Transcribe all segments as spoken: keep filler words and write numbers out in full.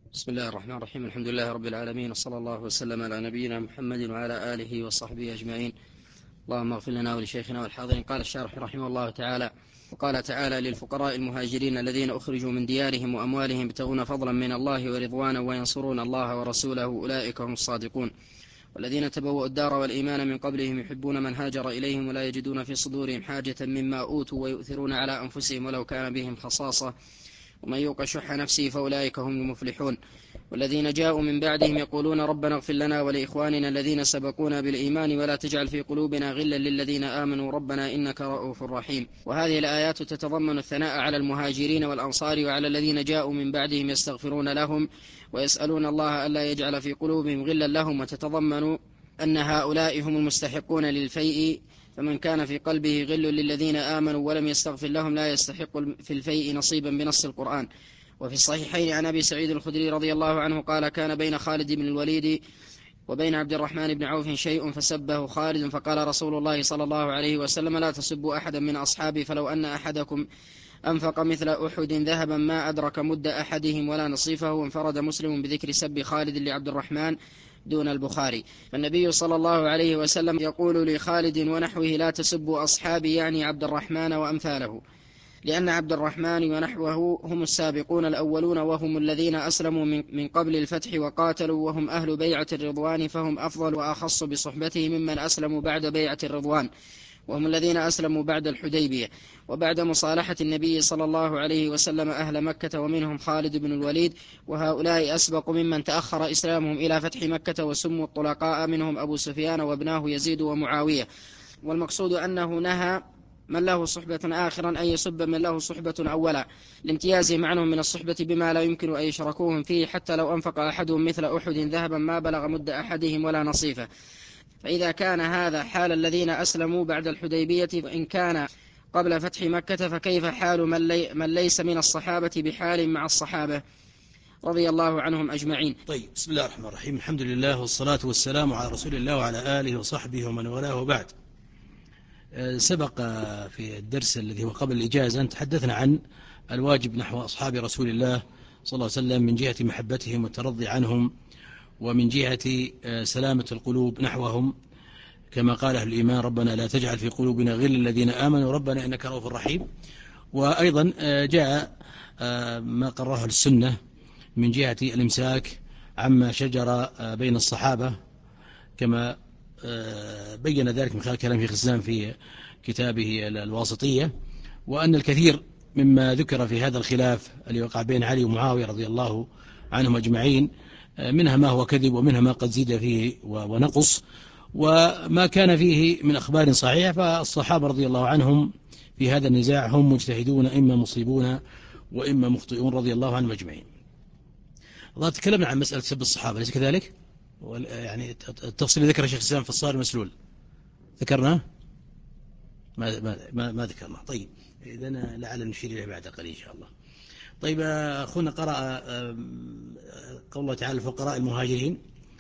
بسم الله الرحمن الرحيم. الحمد لله رب العالمين، وصلى الله وسلم على نبينا محمد وعلى آله وصحبه أجمعين. اللهم اغفر لنا ولشيخنا والحاضرين. قال الشارح رحمه الله تعالى: وقال تعالى: للفقراء المهاجرين الذين أخرجوا من ديارهم وأموالهم يبتغون فضلا من الله ورضوانا وينصرون الله ورسوله أولئك هم الصادقون. والذين تبوأوا الدار والإيمان من قبلهم يحبون من هاجر إليهم ولا يجدون في صدورهم حاجة مما أوتوا ويؤثرون على أنفسهم ولو كان بهم خصاصة ومن يوق شح نفسه فأولئك هم المفلحون. والذين جاءوا من بعدهم يقولون ربنا اغفر لنا ولإخواننا الذين سبقونا بالإيمان ولا تجعل في قلوبنا غلا للذين آمنوا ربنا إنك رؤوف رحيم. وهذه الآيات تتضمن الثناء على المهاجرين والأنصار وعلى الذين جاءوا من بعدهم يستغفرون لهم ويسألون الله ألا يجعل في قلوبهم غلا لهم، وتتضمن أن هؤلاء هم المستحقون للفيء، فمن كان في قلبه غل للذين آمنوا ولم يستغفر لهم لا يستحق في الفيء نصيبا بنص القرآن. وفي الصحيحين عن أبي سعيد الخدري رضي الله عنه قال: كان بين خالد بن الوليد وبين عبد الرحمن بن عوف شيء فسبه خالد، فقال رسول الله صلى الله عليه وسلم: لا تسبوا أحدا من أصحابي، فلو أن أحدكم أنفق مثل أحد ذهبا ما أدرك مد أحدهم ولا نصيفه. وانفرد مسلم بذكر سب خالد لعبد الرحمن دون البخاري. فالنبي صلى الله عليه وسلم يقول لخالد ونحوه: لا تسبوا أصحابي، يعني عبد الرحمن وأمثاله، لأن عبد الرحمن ونحوه هم السابقون الأولون، وهم الذين أسلموا من قبل الفتح وقاتلوا، وهم أهل بيعة الرضوان، فهم أفضل وأخص بصحبته ممن أسلموا بعد بيعة الرضوان، وهم الذين أسلموا بعد الحديبية وبعد مصالحة النبي صلى الله عليه وسلم أهل مكة، ومنهم خالد بن الوليد. وهؤلاء أسبق ممن تأخر إسلامهم إلى فتح مكة وسموا الطلقاء، منهم أبو سفيان وابناه يزيد ومعاوية. والمقصود أنه نهى من له صحبة آخرا أن يسب من له صحبة أولا، لامتيازهم عنهم من الصحبة بما لا يمكن أن يشركوهم فيه، حتى لو أنفق أحدهم مثل أحد ذهبا ما بلغ مد أحدهم ولا نصيفه. فإذا كان هذا حال الذين أسلموا بعد الحديبية، وإن كان قبل فتح مكة، فكيف حال من, لي من ليس من الصحابة بحال مع الصحابة رضي الله عنهم أجمعين. طيب، بسم الله الرحمن الرحيم. الحمد لله والصلاة والسلام على رسول الله وعلى آله وصحبه ومن والاه، وبعد. سبق في الدرس الذي هو قبل الإجازة أن تحدثنا عن الواجب نحو أصحاب رسول الله صلى الله عليه وسلم من جهة محبتهم والترضي عنهم، ومن جهة سلامة القلوب نحوهم، كما قال أهل الإيمان: ربنا لا تجعل في قلوبنا غل الذين آمنوا ربنا إنك رؤوف رحيم. وأيضا جاء ما قرره السنة من جهة الإمساك عما شجر بين الصحابة، كما بين ذلك من خلال كلام شيخ الإسلام في كتابه الواسطية، وأن الكثير مما ذكر في هذا الخلاف الذي وقع بين علي ومعاوية رضي الله عنهم أجمعين منها ما هو كذب ومنها ما قد زيد فيه ونقص، وما كان فيه من أخبار صحيحة. فالصحابة رضي الله عنهم في هذا النزاع هم مجتهدون، إما مصيبون وإما مخطئون رضي الله عنهم أجمعين. الله تكلمنا عن مسألة سب الصحابة، ليس كذلك؟ يعني التفصيل ذكر شيخ الإسلام في الصارم المسلول، ذكرنا ما, ما, ما, ما ذكرنا. طيب، إذن لعل نشير إليه بعد قليل إن شاء الله. طيب، أخونا قرأ قول الله تعالى: الفقراء المهاجرين.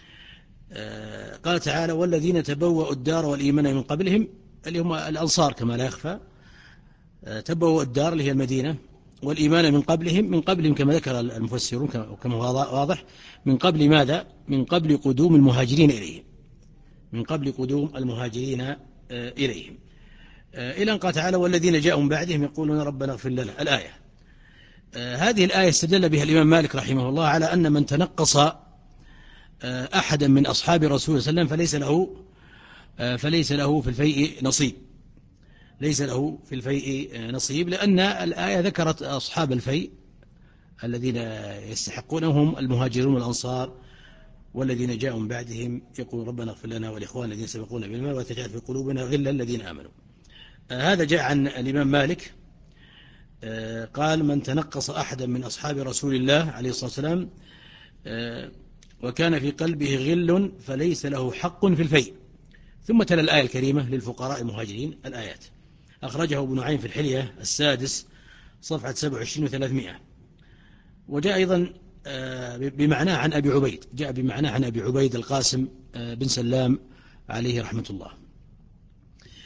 قال تعالى: والذين تبوأوا الدار والإيمان من قبلهم، اللي هم الأنصار كما لا يخفى. تبوأوا الدار اللي هي المدينة، والإيمان من قبلهم، من قبلهم كما ذكر المفسرون كما واضح، من قبل ماذا؟ من قبل قدوم المهاجرين إليهم، من قبل قدوم المهاجرين إليهم، إلى أن قال تعالى: والذين جاءوا من بعدهم يقولون ربنا اغفر لنا. الآية هذه الآية استدل بها الإمام مالك رحمه الله على أن من تنقص أحدا من أصحاب رسول صلى الله عليه وسلم فليس له فليس له في الفيء نصيب، ليس له في الفيء نصيب، لأن الآية ذكرت أصحاب الفيء الذين يستحقونهم المهاجرون والأنصار، والذين جاءوا من بعدهم يقول ربنا اغفر لنا والإخوان الذين سبقونا بالإيمان ولا تجعل في قلوبنا غلا الذين آمنوا. هذا جاء عن الإمام مالك قال: من تنقص أحدا من أصحاب رسول الله عليه الصلاة والسلام وكان في قلبه غل فليس له حق في الفيء. ثم تلا الآية الكريمة: للفقراء المهاجرين. الآيات أخرجه ابن نعيم في الحلية السادس صفحة سبعة وعشرين وثلاثمائة. وجاء أيضا بمعناه عن أبي عبيد، جاء بمعناه عن أبي عبيد القاسم بن سلام عليه رحمة الله.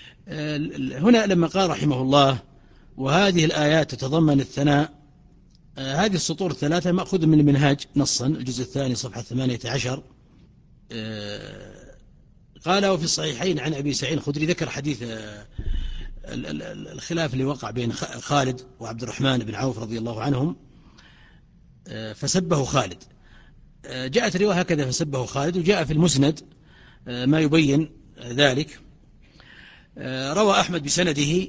هنا لما قال رحمه الله: وهذه الآيات تتضمن الثناء آه هذه السطور الثلاثة مأخوذ من المنهاج نصا، الجزء الثاني صفحة ثمانية عشر. آه قال وفي الصحيحين عن أبي سعيد الخدري، ذكر حديث آه الخلاف اللي وقع بين خالد وعبد الرحمن بن عوف رضي الله عنهم، آه فسبه خالد. آه جاءت رواية هكذا فسبه خالد، وجاء في المسند آه ما يبين ذلك. آه روى أحمد بسنده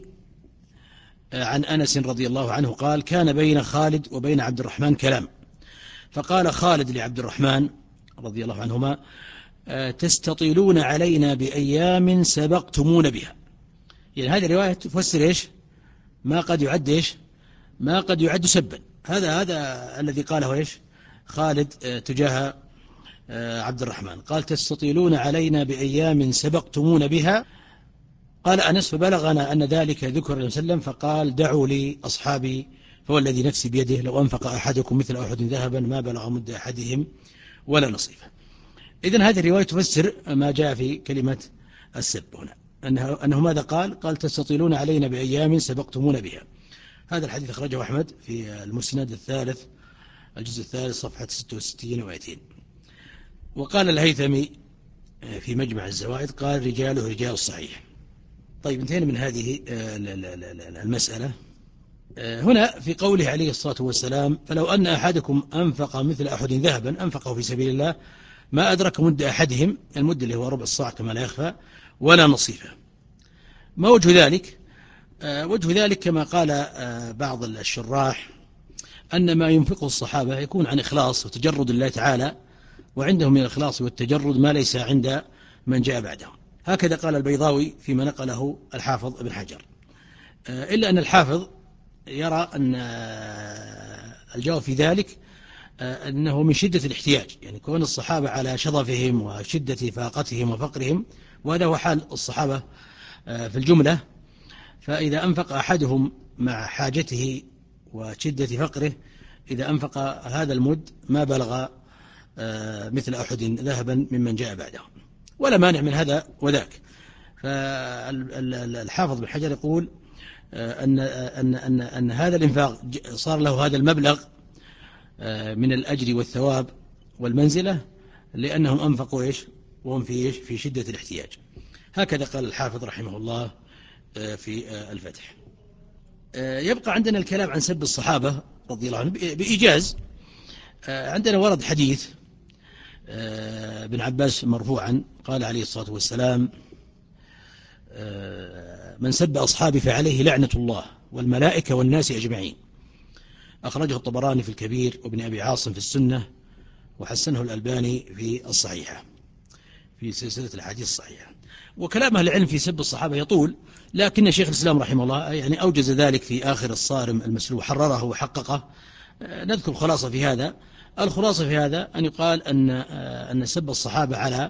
عن أنس رضي الله عنه قال كان بين خالد وبين عبد الرحمن كلام، فقال خالد لعبد الرحمن رضي الله عنهما تستطيلون علينا بأيام سبقتمون بها. يعني هذه الرواية تفسر إيش؟ ما قد يعد إيش؟ ما قد يعد سبا. هذا هذا الذي قاله إيش؟ خالد تجاه عبد الرحمن، قال تستطيلون علينا بأيام سبقتمون بها. قال أنس فبلغنا أن ذلك ذكر النبي صلى الله عليه وسلم فقال دعوا لي أصحابي فوالذي نفسي بيده لو أنفق أحدكم مثل أحد ذهبا ما بلغ مد أحدهم ولا نصيفه. إذن هذه الرواية تفسر ما جاء في كلمة السب هنا، أنه, أنه ماذا قال؟ قال تستطيلون علينا بأيام سبقتمون بها. هذا الحديث أخرجه أحمد في المسند الثالث الجزء الثالث صفحة ستة وستين ومئتين. وقال الهيثمي في مجمع الزوائد قال رجاله رجال الصحيح. طيب انتهينا من هذه المسألة. هنا في قوله عليه الصلاة والسلام فلو أن أحدكم أنفق مثل أحد ذهبا أنفقه في سبيل الله ما أدرك مد أحدهم، المد اللي هو ربع الصاع كما لا يخفى، ولا نصيفه. ما وجه ذلك؟ وجه ذلك كما قال بعض الشراح أن ما ينفقه الصحابة يكون عن إخلاص وتجرد الله تعالى، وعندهم من الإخلاص والتجرد ما ليس عند من جاء بعدهم. هكذا قال البيضاوي فيما نقله الحافظ ابن حجر، إلا أن الحافظ يرى أن الجواب في ذلك أنه من شدة الاحتياج، يعني كون الصحابة على شظفهم وشدة فاقتهم وفقرهم، وهذا هو حال الصحابة في الجملة، فإذا أنفق أحدهم مع حاجته وشدة فقره إذا أنفق هذا المد ما بلغ مثل أحد ذهبا ممن جاء بعده، ولا مانع من هذا وذاك. فالحافظ بن حجر يقول أن, أن, أن, أن هذا الإنفاق صار له هذا المبلغ من الأجر والثواب والمنزلة لأنهم أنفقوا إيش وهم في إيش في شدة الاحتياج. هكذا قال الحافظ رحمه الله في الفتح. يبقى عندنا الكلام عن سب الصحابة رضي الله عنهم بإيجاز. عندنا ورد حديث ابن عباس مرفوعا قال عليه الصلاة والسلام من سب أصحابي فعليه لعنة الله والملائكة والناس أجمعين. أخرجه الطبراني في الكبير وابن أبي عاصم في السنة وحسنه الألباني في الصحيحة في سلسلة الحديث الصحيحة. وكلام أهل العلم في سب الصحابة يطول، لكن شيخ الإسلام رحمه الله يعني أوجز ذلك في آخر الصارم المسلوب، حرره وحققه. نذكر خلاصة في هذا. الخلاصة في هذا أن يقال أن أن سب الصحابة على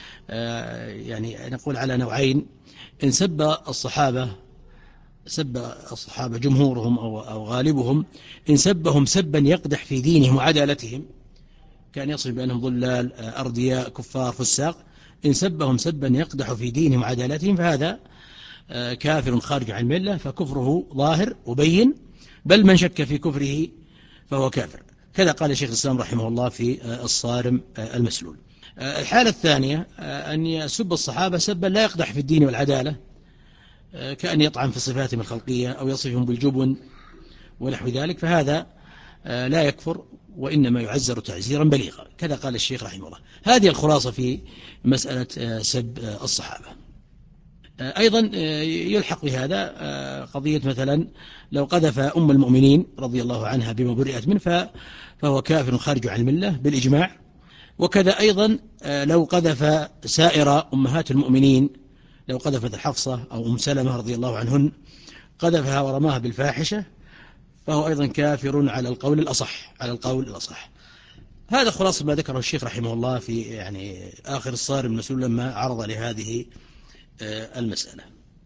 يعني نقول على نوعين. إن سب الصحابة سب الصحابة جمهورهم أو أو غالبهم، إن سبهم سبا يقدح في دينهم وعدالتهم كان يصف بأنهم ضلال أردياء كفار فساق، إن سبهم سبا يقدح في دينهم وعدالتهم فهذا كافر خارج عن الملة، فكفره ظاهر وبين، بل من شك في كفره فهو كافر. كذا قال شيخ الإسلام رحمه الله في الصارم المسلول. الحالة الثانية أن يسب الصحابة سبا لا يقدح في الدين والعدالة، كأن يطعن في صفاتهم الخلقية أو يصفهم بالجبن ونحو ذلك، فهذا لا يكفر وإنما يعزر تعزيرا بليغا. كذا قال الشيخ رحمه الله. هذه الخلاصة في مسألة سب الصحابة. أيضا يلحق بهذا قضية مثلا لو قذف أم المؤمنين رضي الله عنها بما برئت منه فهو كافر خارج عن الملة بالإجماع. وكذا أيضا لو قذف سائر أمهات المؤمنين، لو قذفت حفصة أو أم سلمة رضي الله عنهن قذفها ورماها بالفاحشة فهو أيضا كافر على القول الأصح على القول الأصح. هذا خلاصة ما ذكره الشيخ رحمه الله في يعني آخر الصارم المسلول لما عرض لهذه المسألة.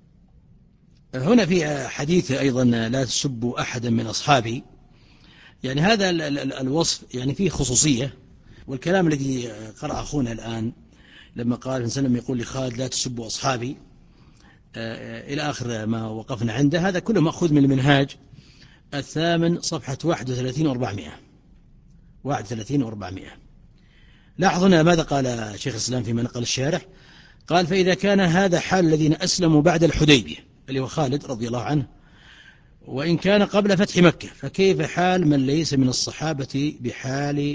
هنا في حديث أيضا لا تسبوا أحدا من أصحابي، يعني هذا الوصف يعني فيه خصوصية. والكلام الذي قرأ أخونا الآن لما قال النبي صلى الله عليه وسلم يقول لخالد لا تسبوا أصحابي إلى آخر ما وقفنا عنده، هذا كله مأخوذ من المنهاج الثامن صفحة واحد وثلاثين وأربعمائة واحد وثلاثين وأربعمائة. لاحظ هنا ماذا قال شيخ الإسلام فيما نقل الشارح. قال: فإذا كان هذا حال الذين أسلموا بعد الحديبية اللي هو خالد رضي الله عنه، وإن كان قبل فتح مكة، فكيف حال من ليس من الصحابة بحال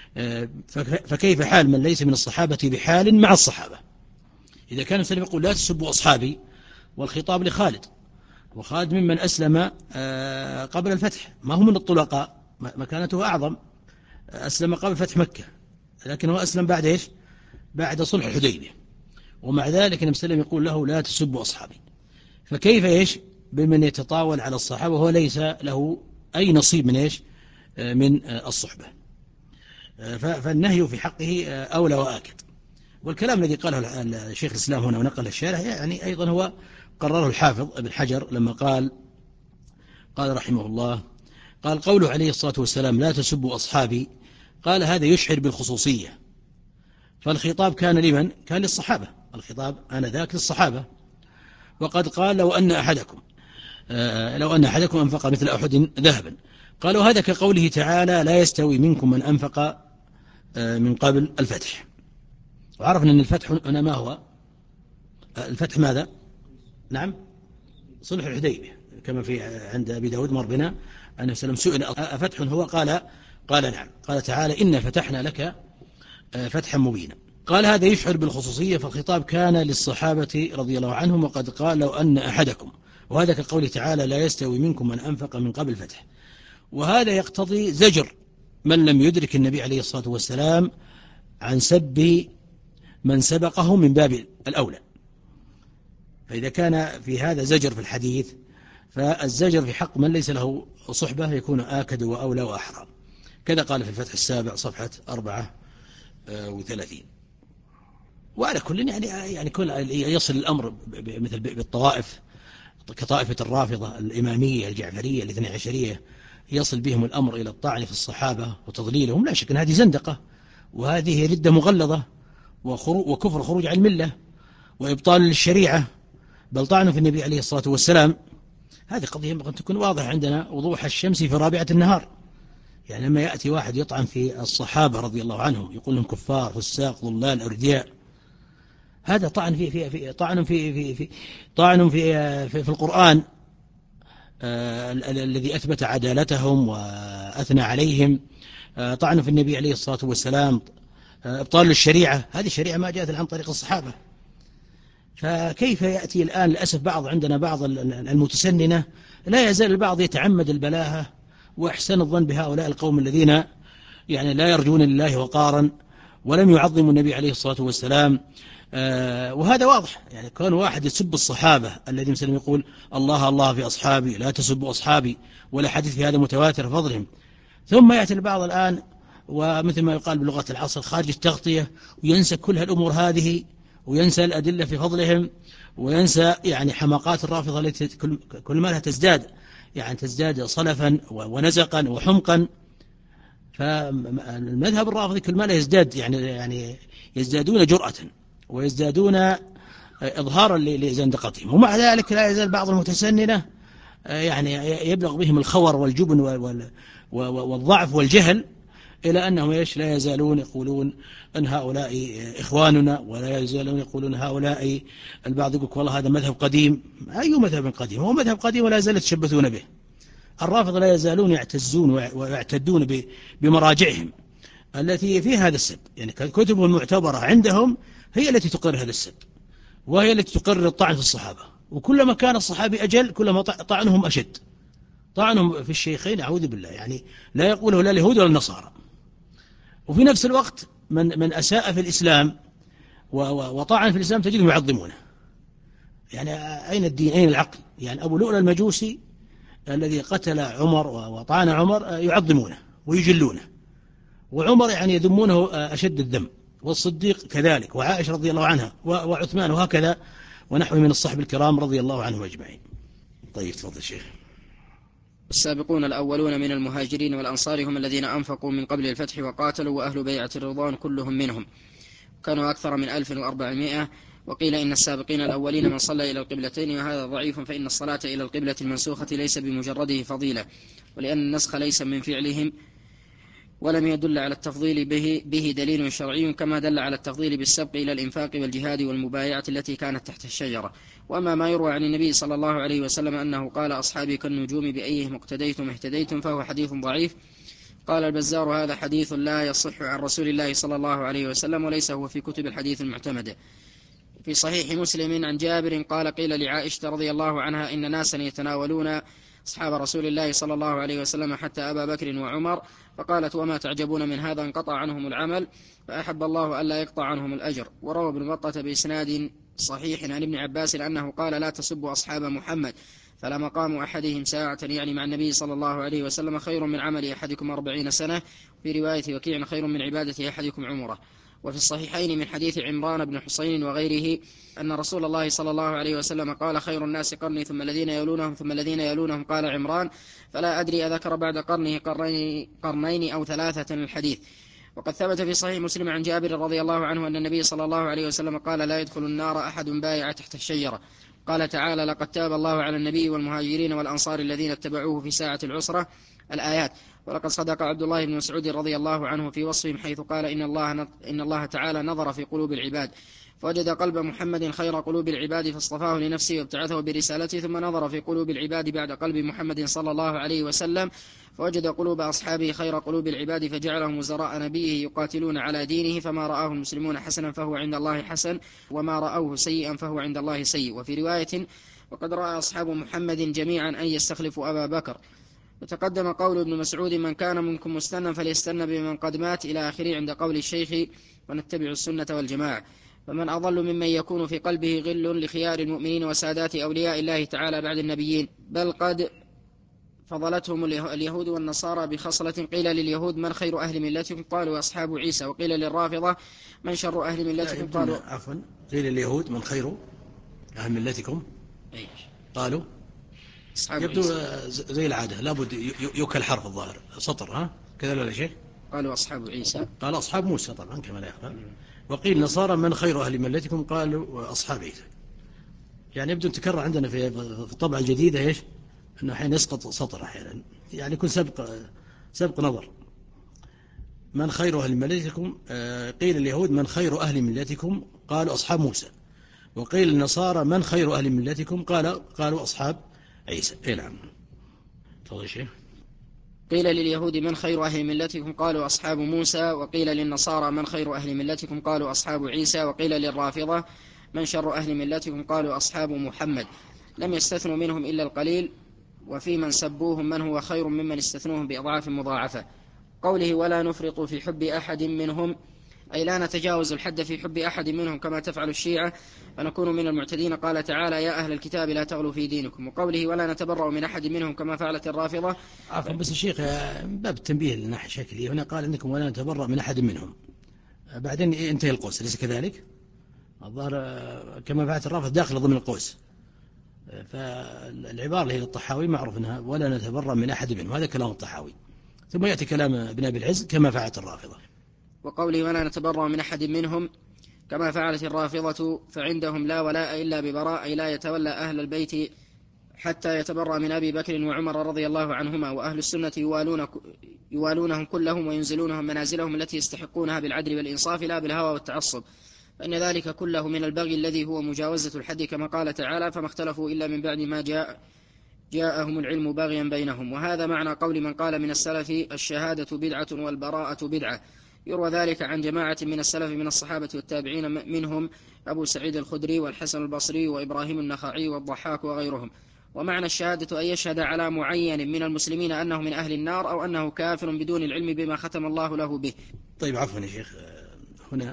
فكيف حال من ليس من الصحابة بحال مع الصحابة؟ إذا كان السلام يقول: لا تسبوا أصحابي، والخطاب لخالد، وخالد ممن أسلم قبل الفتح، ما هو من الطلقاء، مكانته أعظم، أسلم قبل فتح مكة، لكن هو أسلم بعد إيش؟ بعد صلح الحديبية، ومع ذلك النبي صلى الله عليه وسلم يقول له: لا تسبوا أصحابي. فكيف إيش بمن يتطاول على الصحابة وهو ليس له أي نصيب من إيش؟ من الصحبة. فالنهي في حقه أولى وآكد. والكلام الذي قاله الشيخ الإسلام هنا ونقل الشارح يعني أيضا هو قرره الحافظ ابن حجر لما قال قال رحمه الله: قال قوله عليه الصلاة والسلام: لا تسبوا أصحابي، قال هذا يشعر بالخصوصية، فالخطاب كان لمن؟ كان للصحابة، الخطاب آنذاك للصحابة. وقد قال: لو أن أحدكم لو أن أحدكم أنفق مثل أحد ذهبا، قالوا هذا كقوله تعالى: لا يستوي منكم من أنفق من قبل الفتح. وعرفنا أن الفتح هنا ما هو الفتح؟ ماذا؟ نعم، صلح الحديبية، كما في عند أبي داود مر بنا أنه سلم سئل: أفتح هو؟ قال قال نعم. قال تعالى: إنا فتحنا لك فتحا مبينا. قال هذا يشعر بالخصوصية، فالخطاب كان للصحابة رضي الله عنهم. وقد قال: لو أن أحدكم، وهذا كقوله تعالى: لا يستوي منكم من أنفق من قبل الفتح. وهذا يقتضي زجر من لم يدرك النبي عليه الصلاة والسلام عن سب من سبقه من باب الأولى. فإذا كان في هذا زجر في الحديث، فالزجر في حق من ليس له صحبة يكون آكد وأولى وأحرى. كذا قال في الفتح السابع صفحة أربعة وثلاثين. وعلى كل يعني يعني كل يصل الأمر مثل بالطوائف كطائفة الرافضة الإمامية الجعفرية الاثنى عشرية، يصل بهم الأمر إلى الطعن في الصحابة وتضليلهم. لا شك أن هذه زندقة، وهذه ردة مغلظة، وكفر خروج عن الملة، وإبطال للشريعة، بل طعن في النبي عليه الصلاة والسلام. هذه قضية ينبغي أن تكون واضحة عندنا وضوح الشمس في رابعة النهار. يعني لما يأتي واحد يطعن في الصحابة رضي الله عنهم، يقول لهم كفار فساق ضلال أردياء، هذا طعن في في في طعن في في في طعن في في, في القرآن آه الذي أثبت عدالتهم وأثنى عليهم، آه طعن في النبي عليه الصلاة والسلام، آه إبطال للشريعة. هذه الشريعة ما جاءت عن طريق الصحابة. فكيف يأتي الآن للأسف بعض عندنا بعض المتسننة لا يزال البعض يتعمد البلاهة وإحسان الظن بهؤلاء القوم الذين يعني لا يرجون لله وقارا ولم يعظموا النبي عليه الصلاة والسلام. آه وهذا واضح، يعني كون واحد يسب الصحابة الذي مثلا يقول: الله الله في أصحابي، لا تسبوا أصحابي، ولا حديث في هذا متواتر فضلهم. ثم يأتي البعض الآن ومثل ما يقال بلغة العصر خارج التغطية، وينسى كل هالأمور هذه، وينسى الأدلة في فضلهم، وينسى يعني حماقات الرافضة التي كل ما لها تزداد يعني تزداد صلفا ونزقا وحمقا. فالمذهب الرافضي كل ما لا يزداد يعني يعني يزدادون جرأة ويزدادون إظهارا لزندقتهم. ومع ذلك لا يزال بعض المتسننة يعني يبلغ بهم الخور والجبن والضعف والجهل إلى أنهم إيش لا يزالون يقولون أن هؤلاء إخواننا، ولا يزالون يقولون هؤلاء. البعض يقول والله هذا مذهب قديم. أي مذهب قديم؟ هو مذهب قديم ولا يزال يتشبثون به. الرافضة لا يزالون يعتزون ويعتدون بمراجعهم التي في هذا السب، يعني كتبهم المعتبرة عندهم هي التي تقرر هذا السب، وهي التي تقرر الطعن في الصحابة. وكلما كان الصحابي أجل كلما طعنهم أشد. طعنهم في الشيخين أعوذ بالله، يعني لا يقوله لا اليهود ولا النصارى. وفي نفس الوقت من من أساء في الإسلام وطعن في الإسلام تجدهم يعظمونه. يعني أين الدين؟ أين العقل؟ يعني أبو لؤلؤ المجوسي الذي قتل عمر وطعن عمر يعظمونه ويجلونه، وعمر يعني يذمونه أشد الذم، والصديق كذلك، وعائشة رضي الله عنها، وعثمان، وهكذا ونحو من الصحب الكرام رضي الله عنهم أجمعين. طيب تفضل شيخ. السابقون الأولون من المهاجرين والأنصار هم الذين أنفقوا من قبل الفتح وقاتلوا، وأهل بيعة الرضوان كلهم منهم، كانوا أكثر من ألف وأربعمائة وقيل إن السابقين الأولين من صلى إلى القبلتين، وهذا ضعيف، فإن الصلاة إلى القبلة المنسوخة ليس بمجرده فضيلة، ولأن النسخ ليس من فعلهم، ولم يدل على التفضيل به, به دليل شرعي، كما دل على التفضيل بالسبق إلى الإنفاق والجهاد والمبايعة التي كانت تحت الشجرة. وأما ما يروى عن النبي صلى الله عليه وسلم أنه قال أصحابي كالنجوم بأيهم اقتديتم اهتديتم، فهو حديث ضعيف. قال البزار هذا حديث لا يصح عن رسول الله صلى الله عليه وسلم، وليس هو في كتب الحديث المعتمدة. في صحيح مسلم عن جابر قال قيل لعائشة رضي الله عنها إن ناسا يتناولون أصحاب رسول الله صلى الله عليه وسلم حتى أبا بكر وعمر، فقالت وما تعجبون من هذا؟ انقطع عنهم العمل، فأحب الله ألا يقطع عنهم الأجر. وروى ابن بطة بإسناد صحيح عن ابن عباس أنه قال لا تسبوا أصحاب محمد، فلا مقام أحدهم ساعة يعني مع النبي صلى الله عليه وسلم خير من عمل أحدكم أربعين سنة، في رواية وكيع خير من عبادة أحدكم عمره. وفي الصحيحين من حديث عمران بن حسين وغيره أن رسول الله صلى الله عليه وسلم قال خير الناس قرني ثم الذين يلونهم ثم الذين يلونهم. قال عمران فلا أدري أذكر بعد قرنه قرنين, قرنين أو ثلاثة الحديث. وقد ثبت في صحيح مسلم عن جابر رضي الله عنه أن النبي صلى الله عليه وسلم قال لا يدخل النار أحد بايع تحت الشجرة. قال تعالى لقد تاب الله على النبي والمهاجرين والأنصار الذين اتبعوه في ساعة العسرة، الآيات. ولقد صدق عبد الله بن مسعود رضي الله عنه في وصفهم حيث قال إن الله, إن الله تعالى نظر في قلوب العباد فوجد قلب محمد خير قلوب العباد فاصطفاه لنفسه وابتعثه برسالته، ثم نظر في قلوب العباد بعد قلب محمد صلى الله عليه وسلم فوجد قلوب أصحابه خير قلوب العباد فجعلهم وزراء نبيه يقاتلون على دينه، فما رآه المسلمون حسنا فهو عند الله حسن، وما رأوه سيئا فهو عند الله سيء. وفي رواية وقد رأى أصحاب محمد جميعا أن يستخلفوا أبا بكر. وتقدم قول ابن مسعود من كان منكم مستنا فليستنى بمن قد مات إلى آخره عند قول الشيخ ونتبع السنة والجماعة. فمن أضل ممن يكون في قلبه غل لخيار المؤمنين وسادات أولياء الله تعالى بعد النبيين، بل قد فضلتهم اليهود والنصارى بخصلة. قيل لليهود من خير أهل ملتكم؟ قالوا أصحاب عيسى. وقيل للرافضة من شر أهل ملتكم؟ قالوا عفوا قيل لليهود من خير أهل ملتكم؟ قالوا يبدو زي العادة لابد يوكل حرف الظاهر سطر، ها كذا ولا شيء؟ قالوا أصحاب عيسى. قال أصحاب موسى طبعا كما لا يخفى. وقيل نصارى من خير أهل ملتكم؟ قالوا أصحاب عيسى. يعني يبدو تكرر عندنا في الطبعة الجديدة إيش؟ أنه حين يسقط سطر أحيانا، يعني يكون سبق سبق نظر. من خير أهل ملتكم؟ قيل اليهود من خير أهل ملتكم؟ قالوا أصحاب موسى. وقيل النصارى من خير أهل ملتكم؟ قال قالوا أصحاب عيسى. إيه نعم. تفضل شيخ. قيل لليهود من خير أهل ملتكم؟ قالوا أصحاب موسى. وقيل للنصارى من خير أهل ملتكم؟ قالوا أصحاب عيسى. وقيل للرافضة من شر أهل ملتكم؟ قالوا أصحاب محمد. لم يستثنوا منهم إلا القليل، وفي من سبوهم من هو خير ممن استثنوهم بأضعاف مضاعفة. قوله ولا نفرط في حب أحد منهم، أي لا نتجاوز الحد في حب أحد منهم كما تفعل الشيعة فنكون من المعتدين. قال تعالى يا أهل الكتاب لا تغلوا في دينكم. وقوله ولا نتبرأ من أحد منهم كما فعلت الرافضة. عفوا بس الشيخ باب التنبيه لناحية شكلي هنا قال إنكم ولا نتبرأ من أحد منهم، بعدين انتهي القوس، ليس كذلك؟ الظاهر كما فعلت الرافضة داخل ضمن القوس، فالعبارة اللي هي الطحاوي معروف أنها ولا نتبرأ من أحد منهم، هذا كلام الطحاوي، ثم يأتي كلام ابن أبي العز كما فعلت الرافضة. وقوله ولا نتبرأ من أحد منهم كما فعلت الرافضة فعندهم لا ولاء إلا ببراء، أي لا يتولى أهل البيت حتى يتبرأ من أبي بكر وعمر رضي الله عنهما. وأهل السنة يوالون يوالونهم كلهم وينزلونهم منازلهم التي يستحقونها بالعدل والإنصاف لا بالهوى والتعصب، فإن ذلك كله من البغي الذي هو مجاوزة الحد، كما قال تعالى فما اختلفوا إلا من بعد ما جاء جاءهم العلم باغيا بينهم. وهذا معنى قول من قال من السلف الشهادة بدعة والبراءة بدعة. يروى ذلك عن جماعة من السلف من الصحابة والتابعين، منهم أبو سعيد الخدري والحسن البصري وإبراهيم النخعي والضحاك وغيرهم. ومعنى الشهادة أن يشهد على معين من المسلمين أنه من أهل النار أو أنه كافر بدون العلم بما ختم الله له به. طيب عفوا يا شيخ، هنا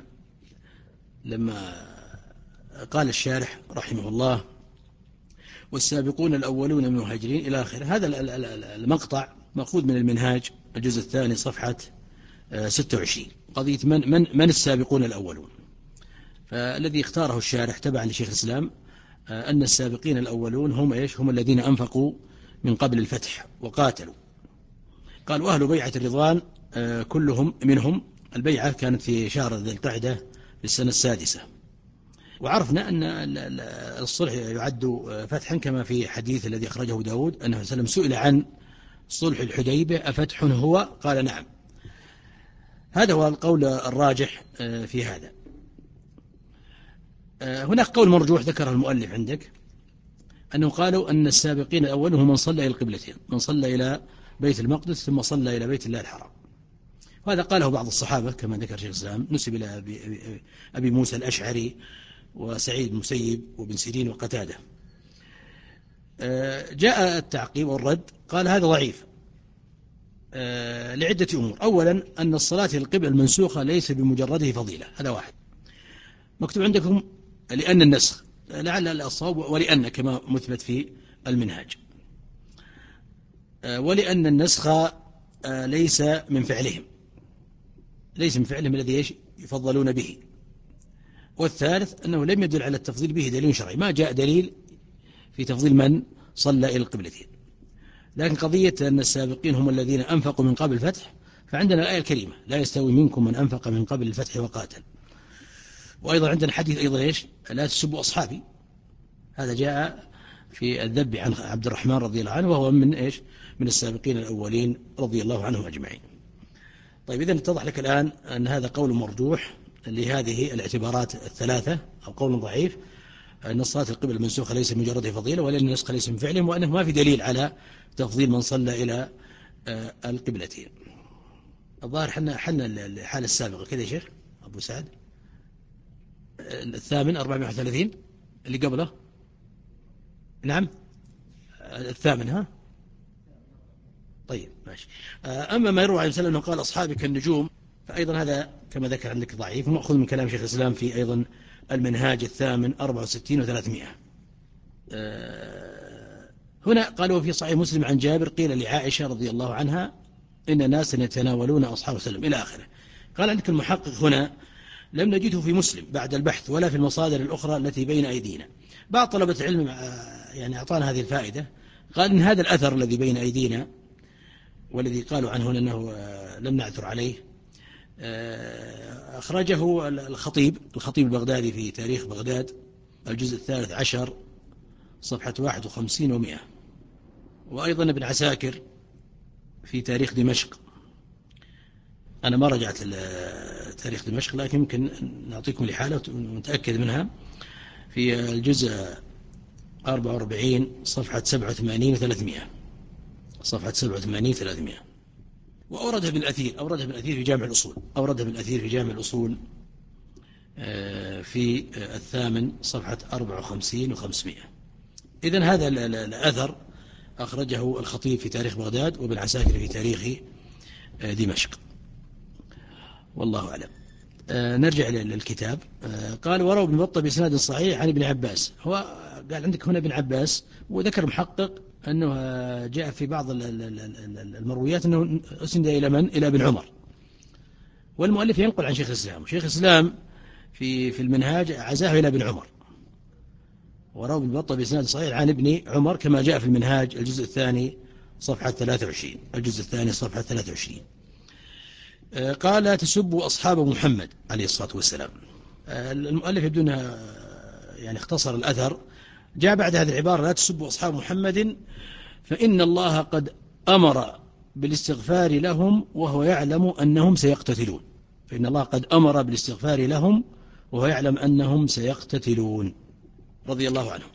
لما قال الشارح رحمه الله والسابقون الأولون من المهاجرين إلى آخره، هذا المقطع مأخوذ من المنهاج الجزء الثاني صفحة ستة وعشرين، قضية من, من, من السابقون الأولون. فالذي اختاره الشارح تبعا لشيخ الإسلام أن السابقين الأولون هم إيش؟ هم الذين أنفقوا من قبل الفتح وقاتلوا. قالوا أهل بيعة الرضوان كلهم منهم، البيعة كانت في شهر ذي القعدة في السنة السادسة، وعرفنا أن الصلح يعد فتحا كما في حديث الذي أخرجه داود أنه صلى الله عليه وسلم سئل عن صلح الحديبية أفتح هو؟ قال نعم. هذا هو القول الراجح في هذا. هناك قول مرجوح ذكره المؤلف عندك أنه قالوا أن السابقين الأول هم من صلى إلى القبلتين، من صلى إلى بيت المقدس ثم صلى إلى بيت الله الحرام. وهذا قاله بعض الصحابة كما ذكر شيخ الإسلام، نسب إلى أبي, أبي موسى الأشعري وسعيد المسيب وابن سيرين وقتادة. جاء التعقيب والرد قال هذا ضعيف لعدة أمور. أولا أن الصلاة للقبلة المنسوخة ليس بمجرده فضيلة، هذا واحد. مكتوب عندكم لأن النسخ، لعل الصواب ولأن كما مثبت في المنهاج، ولأن النسخ ليس من فعلهم، ليس من فعلهم الذي يفضلون به. والثالث أنه لم يدل على التفضيل به دليل شرعي، ما جاء دليل في تفضيل من صلى إلى القبلتين. لكن قضية أن السابقين هم الذين أنفقوا من قبل الفتح، فعندنا الآية الكريمة لا يستوي منكم من أنفق من قبل الفتح وقاتل. وأيضا عندنا حديث أيضا إيش لا تسبوا أصحابي، هذا جاء في الذب عن عبد الرحمن رضي الله عنه وهو من إيش من السابقين الأولين رضي الله عنهم أجمعين. طيب إذن اتضح لك الآن أن هذا قول مرجوح لهذه الاعتبارات الثلاثة، أو قول ضعيف أن الصلاة القبل المنسوخة ليس مجرد فضيلة، ولأن النسخ ليس من فعلهم، وأنه ما في دليل على تفضيل من صلى إلى القبلتين. الظاهر حنا حنا الحالة السابقة كذا يا شيخ أبو سعد، الثامن أربعمائة وثلاثين اللي قبله، نعم الثامن، ها طيب ماشي. أما ما يروى عن سلم أنه قال أصحابي كالنجوم، فأيضا هذا كما ذكر عندك ضعيف، ومأخذ من كلام شيخ الإسلام في أيضا المنهاج الثامن أربعة وستين وثلاثمائة. هنا قالوا في صحيح مسلم عن جابر قيل لعائشة رضي الله عنها إن ناسا يتناولون أصحاب سلم إلى آخره. قال عندك المحقق هنا لم نجده في مسلم بعد البحث ولا في المصادر الأخرى التي بين أيدينا. بعض طلبة العلم يعني أعطانا هذه الفائدة، قال إن هذا الأثر الذي بين أيدينا والذي قالوا عنه أنه لم نعثر عليه أخرجه الخطيب الخطيب البغدادي في تاريخ بغداد الجزء الثالث عشر صفحة واحد وخمسين ومئة، وأيضا ابن عساكر في تاريخ دمشق. أنا ما رجعت تاريخ دمشق لكن يمكن نعطيكم لحالة ونتأكد منها، في الجزء أربعة وأربعين صفحة سبعة وثمانين وثلاثمائة، صفحة سبعة وثمانين وثلاثمائة. وأوردها ابن الأثير أوردها ابن الأثير في جامع الأصول أوردها ابن الأثير في جامع الأصول في الثامن صفحة أربعة وخمسين وخمسمائة. إذن هذا الأثر أخرجه الخطيب في تاريخ بغداد وابن عساكر في تاريخ دمشق، والله أعلم. نرجع للكتاب. قال وروى ابن بطة بإسناد صحيح عن ابن عباس. هو قال عندك هنا ابن عباس، وذكر محقق أنه جاء في بعض المرويات أنه أسند إلى من؟ إلى ابن عمر. والمؤلف ينقل عن شيخ الإسلام، شيخ الإسلام في في المنهاج عزاه إلى ابن عمر. وروى ابن بطة بإسناد صحيح عن ابن عمر كما جاء في المنهاج الجزء الثاني صفحة ثلاثة وعشرين الجزء الثاني صفحة ثلاثة وعشرين. قال لا تسبوا أصحاب محمد عليه الصلاة والسلام. المؤلف يبدون يعني اختصر الأثر، جاء بعد هذه العبارة لا تسبوا أصحاب محمد فإن الله قد أمر بالاستغفار لهم وهو يعلم أنهم سيقتتلون. فإن الله قد أمر بالاستغفار لهم وهو يعلم أنهم سيقتتلون رضي الله عنهم.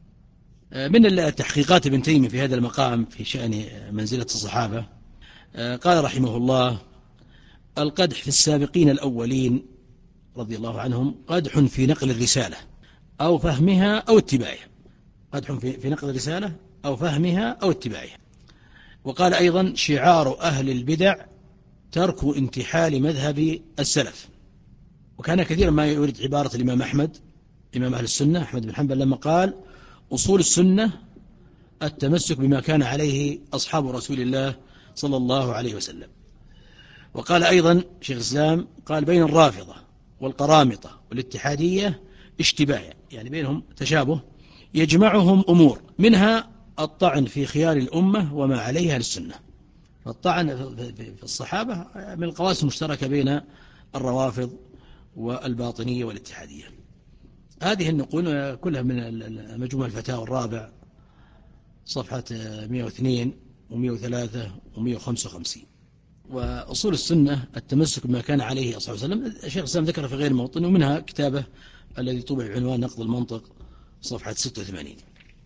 من التحقيقات ابن تيمية في هذا المقام في شأن منزلة الصحابة، قال رحمه الله القدح في السابقين الأولين رضي الله عنهم قدح في نقل الرسالة أو فهمها أو اتباعها، قدح في نقل الرسالة أو فهمها أو اتباعها. وقال أيضا شعار أهل البدع ترك انتحال مذهب السلف. وكان كثيرا ما يريد عبارة الإمام أحمد إمام أهل السنة أحمد بن حنبل لما قال أصول السنة التمسك بما كان عليه أصحاب رسول الله صلى الله عليه وسلم. وقال أيضا شيخ الإسلام قال بين الرافضة والقرامطة والاتحادية اشتباه، يعني بينهم تشابه يجمعهم أمور منها الطعن في خيار الأمة وما عليها للسنة. فالطعن في الصحابة من القواسم المشتركة بين الروافض والباطنية والاتحادية. هذه النقول كلها من مجموع الفتاوى الرابع صفحة مئة واثنين ومئة وثلاثة ومئة وخمسة وخمسين. وأصول السنة التمسك بما كان عليه صلى الله عليه وسلم، الشيخ الإسلام ذكر في غير موطن، ومنها كتابه الذي طبع بعنوان نقد المنطق صفحة ستة وثمانين.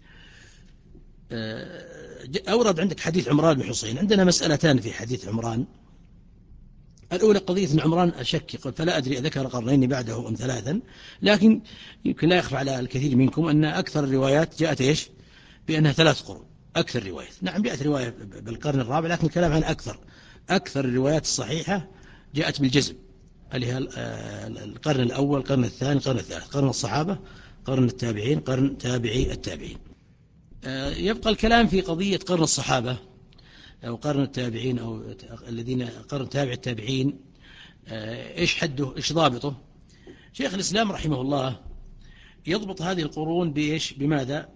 أورد عندك حديث عمران بن حسين. عندنا مسألتان في حديث عمران. الأولى قضية أن عمران شك، فلا أدري أذكر قرنين بعده أم ثلاثا، لكن يمكن لا يخفى على الكثير منكم أن أكثر الروايات جاءت إيش بأنها ثلاث قرون. أكثر روايات، نعم جاءت رواية بالقرن الرابع، لكن الكلام عن أكثر أكثر الروايات الصحيحة جاءت بالجزم، اللي هي القرن الأول، القرن الثاني، القرن الثالث، قرن الصحابة، قرن التابعين، قرن تابعي التابعين. يبقى الكلام في قضية قرن الصحابة أو قرن التابعين أو الذين قرن تابع التابعين، إيش حده، إيش ضابطه. شيخ الإسلام رحمه الله يضبط هذه القرون بإيش، بماذا،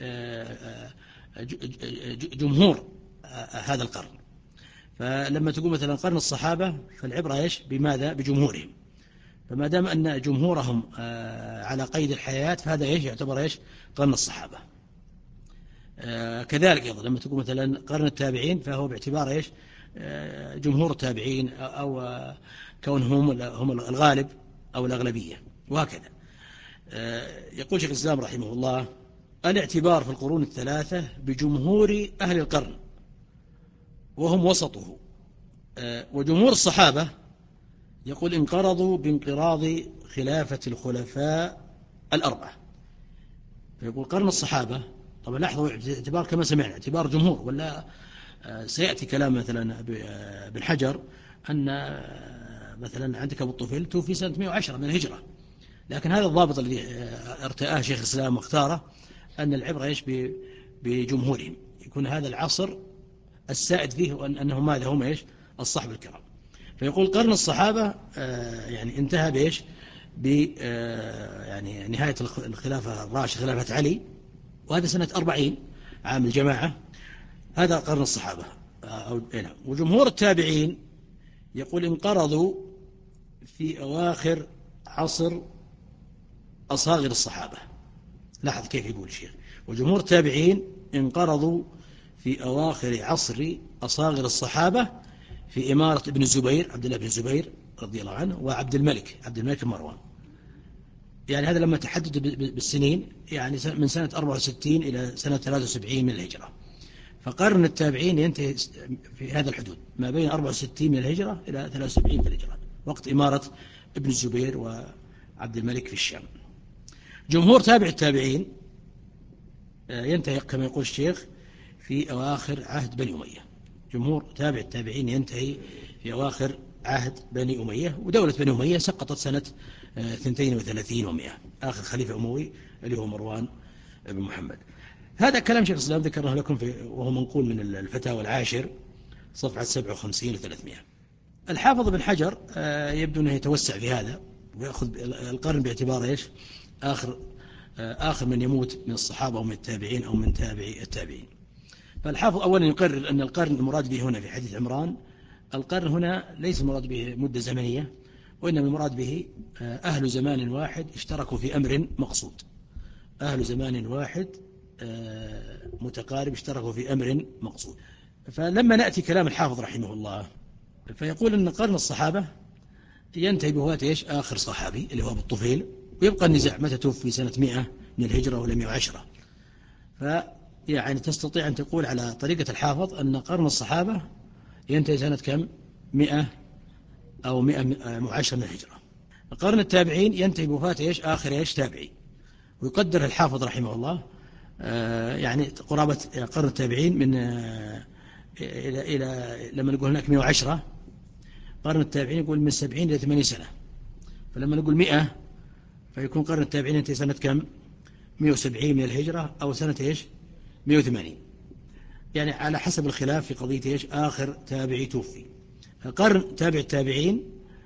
بجمهور هذا القرن. فلما تقول مثلا قرن الصحابة فالعبرة إيش، بماذا، بجمهورهم. فما دام أن جمهورهم على قيد الحياة فهذا إيش يعتبر إيش قرن الصحابة. كذلك أيضا لما تقول مثلا قرن التابعين فهو باعتبار إيش جمهور التابعين أو كونهم هم الغالب أو الأغلبية، وهكذا. يقول شيخ الإسلام رحمه الله الاعتبار في القرون الثلاثة بجمهور أهل القرن وهم وسطه. وجمهور الصحابة يقول انقرضوا بانقراض خلافة الخلفاء الأربعة. فيقول قرن الصحابة، طبعا لاحظوا اعتبار كما سمعنا اعتبار جمهور، ولا سيأتي كلام مثلا ابن حجر أن مثلا عندك أبو الطفيل توفي سنة مئة وعشرة من الهجرة، لكن هذا الضابط الذي ارتآه شيخ الإسلام واختاره أن العبرة إيش بجمهورهم، يكون هذا العصر السائد فيه أنهم ماذا هم إيش الصحب الكرام. فيقول قرن الصحابة يعني انتهى بإيش ب يعني نهاية الخلافة الراشدة خلافة علي، وهذا سنة أربعين عام الجماعة، هذا قرن الصحابة. وجمهور التابعين يقول انقرضوا في أواخر عصر أصاغر الصحابة. لاحظ كيف يقول الشيخ، وجمهور التابعين انقرضوا في أواخر عصر أصاغر الصحابة في إمارة ابن الزبير، عبد الله بن الزبير رضي الله عنه، وعبد الملك عبد الملك مروان. يعني هذا لما تحدد بالسنين يعني من سنة أربعة وستين إلى سنة ثلاثة وسبعين من الهجرة. فقرن التابعين ينتهي في هذا الحدود ما بين أربعة وستين من الهجرة إلى ثلاثة وسبعين في الهجرة، وقت إمارة ابن الزبير وعبد الملك في الشام. جمهور تابع التابعين ينتهي كما يقول الشيخ في أواخر عهد بني أمية. جمهور تابع التابعين ينتهي في أواخر عهد بني أمية، ودولة بني أمية سقطت سنة اثنتين وثلاثين ومئة، آخر خليفة أموي اللي هو مروان بن محمد. هذا كلام شيخ الإسلام ذكره لكم في وهو منقول من الفتاوى العاشر صفحة سبعة وخمسين وثلاثمائة. الحافظ بن حجر يبدو أنه يتوسع في هذا ويأخذ القرن باعتبار إيش آخر آخر من يموت من الصحابة أو من التابعين أو من تابعي التابعين. فالحافظ أولا يقرر أن القرن المراد به هنا في حديث عمران، القرن هنا ليس المراد به مدة زمنية، وإنما المراد به أهل زمان واحد اشتركوا في أمر مقصود. أهل زمان واحد متقارب اشتركوا في أمر مقصود. فلما نأتي كلام الحافظ رحمه الله فيقول أن قرن الصحابة ينتهي بوفاة إيش آخر صحابي اللي هو أبو الطفيل، ويبقى النزاع متى توفي سنة مئة من الهجرة ولا مئة وعشرة. فيعني تستطيع أن تقول على طريقة الحافظ أن قرن الصحابة ينتهي سنة كم مئة أو مئة وعشرة من الهجرة. قرن التابعين ينتهي بوفاة إيش آخر إيش تابعي. ويقدر الحافظ رحمه الله يعني قرابة قرن التابعين من إلى إلى لما نقول هناك مئة وعشرة، قرن التابعين يقول من سبعين إلى ثمانين سنة. فلما نقول مئة فيكون قرن التابعين ينتهي سنة كم مئة وسبعين من الهجرة أو سنة إيش مئة وثمانين، يعني على حسب الخلاف في قضية إيش آخر تابعي توفي. قرن تابع التابعين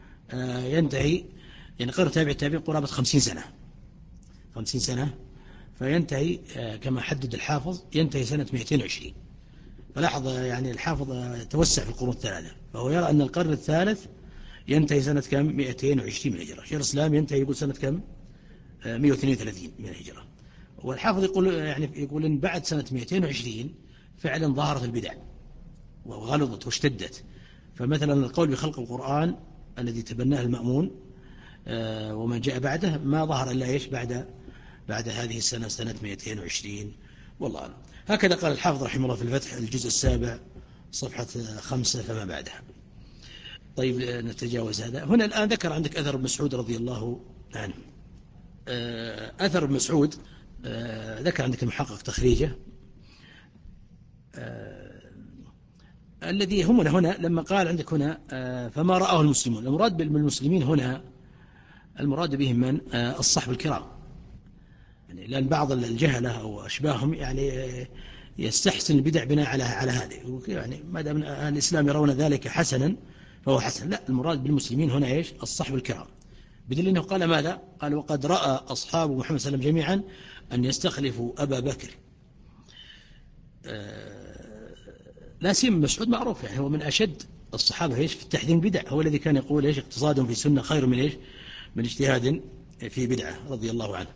ينتهي يعني قرن تابع التابعين قرابة خمسين سنة خمسين سنة فينتهي كما حدد الحافظ ينتهي سنة مئتين وعشرين. فلاحظ يعني الحافظ توسع في القرون الثلاثة، فهو يرى أن القرن الثالث ينتهي سنة كم مئتين وعشرين من الهجرة. شيخ الإسلام ينتهي يقول سنة كم مئة واثنين وثلاثين من الهجرة. والحافظ يقول يعني يقول إن بعد سنة مئتين وعشرين فعلا ظهرت البدع وغلظت واشتدت. فمثلا القول بخلق القرآن الذي تبناه المأمون ومن جاء بعده ما ظهر إلا إيش بعد بعد هذه السنة سنة مئتين وعشرين والله أعلم. هكذا قال الحافظ رحمه الله في الفتح الجزء السابع صفحة خمسة فما بعدها. طيب نتجاوز هذا. هنا الآن ذكر عندك أثر ابن مسعود رضي الله عنه. أثر ابن مسعود ذكر عندك المحقق تخريجه الذي هم هنا لما قال عندك هنا فما رآه المسلمون. المراد بالمسلمين هنا المراد بهم من الصحب الكرام، يعني لأن بعض الجهلة أو أشباههم يعني يستحسن البدع بناء على على هذه، يعني ما دام الإسلام يرون ذلك حسنا فهو حسن. لا، المراد بالمسلمين هنا إيش؟ الصحب الكرام، بدليل أنه قال ماذا؟ قال وقد رأى أصحاب محمد صلى الله عليه وسلم جميعا أن يستخلفوا أبا بكر. لا سيما مسعود معروف يعني هو من أشد الصحابة إيش في التحذير بدع، هو الذي كان يقول إيش اقتصاد في سنة خير من إيش من اجتهاد في بدعة رضي الله عنه.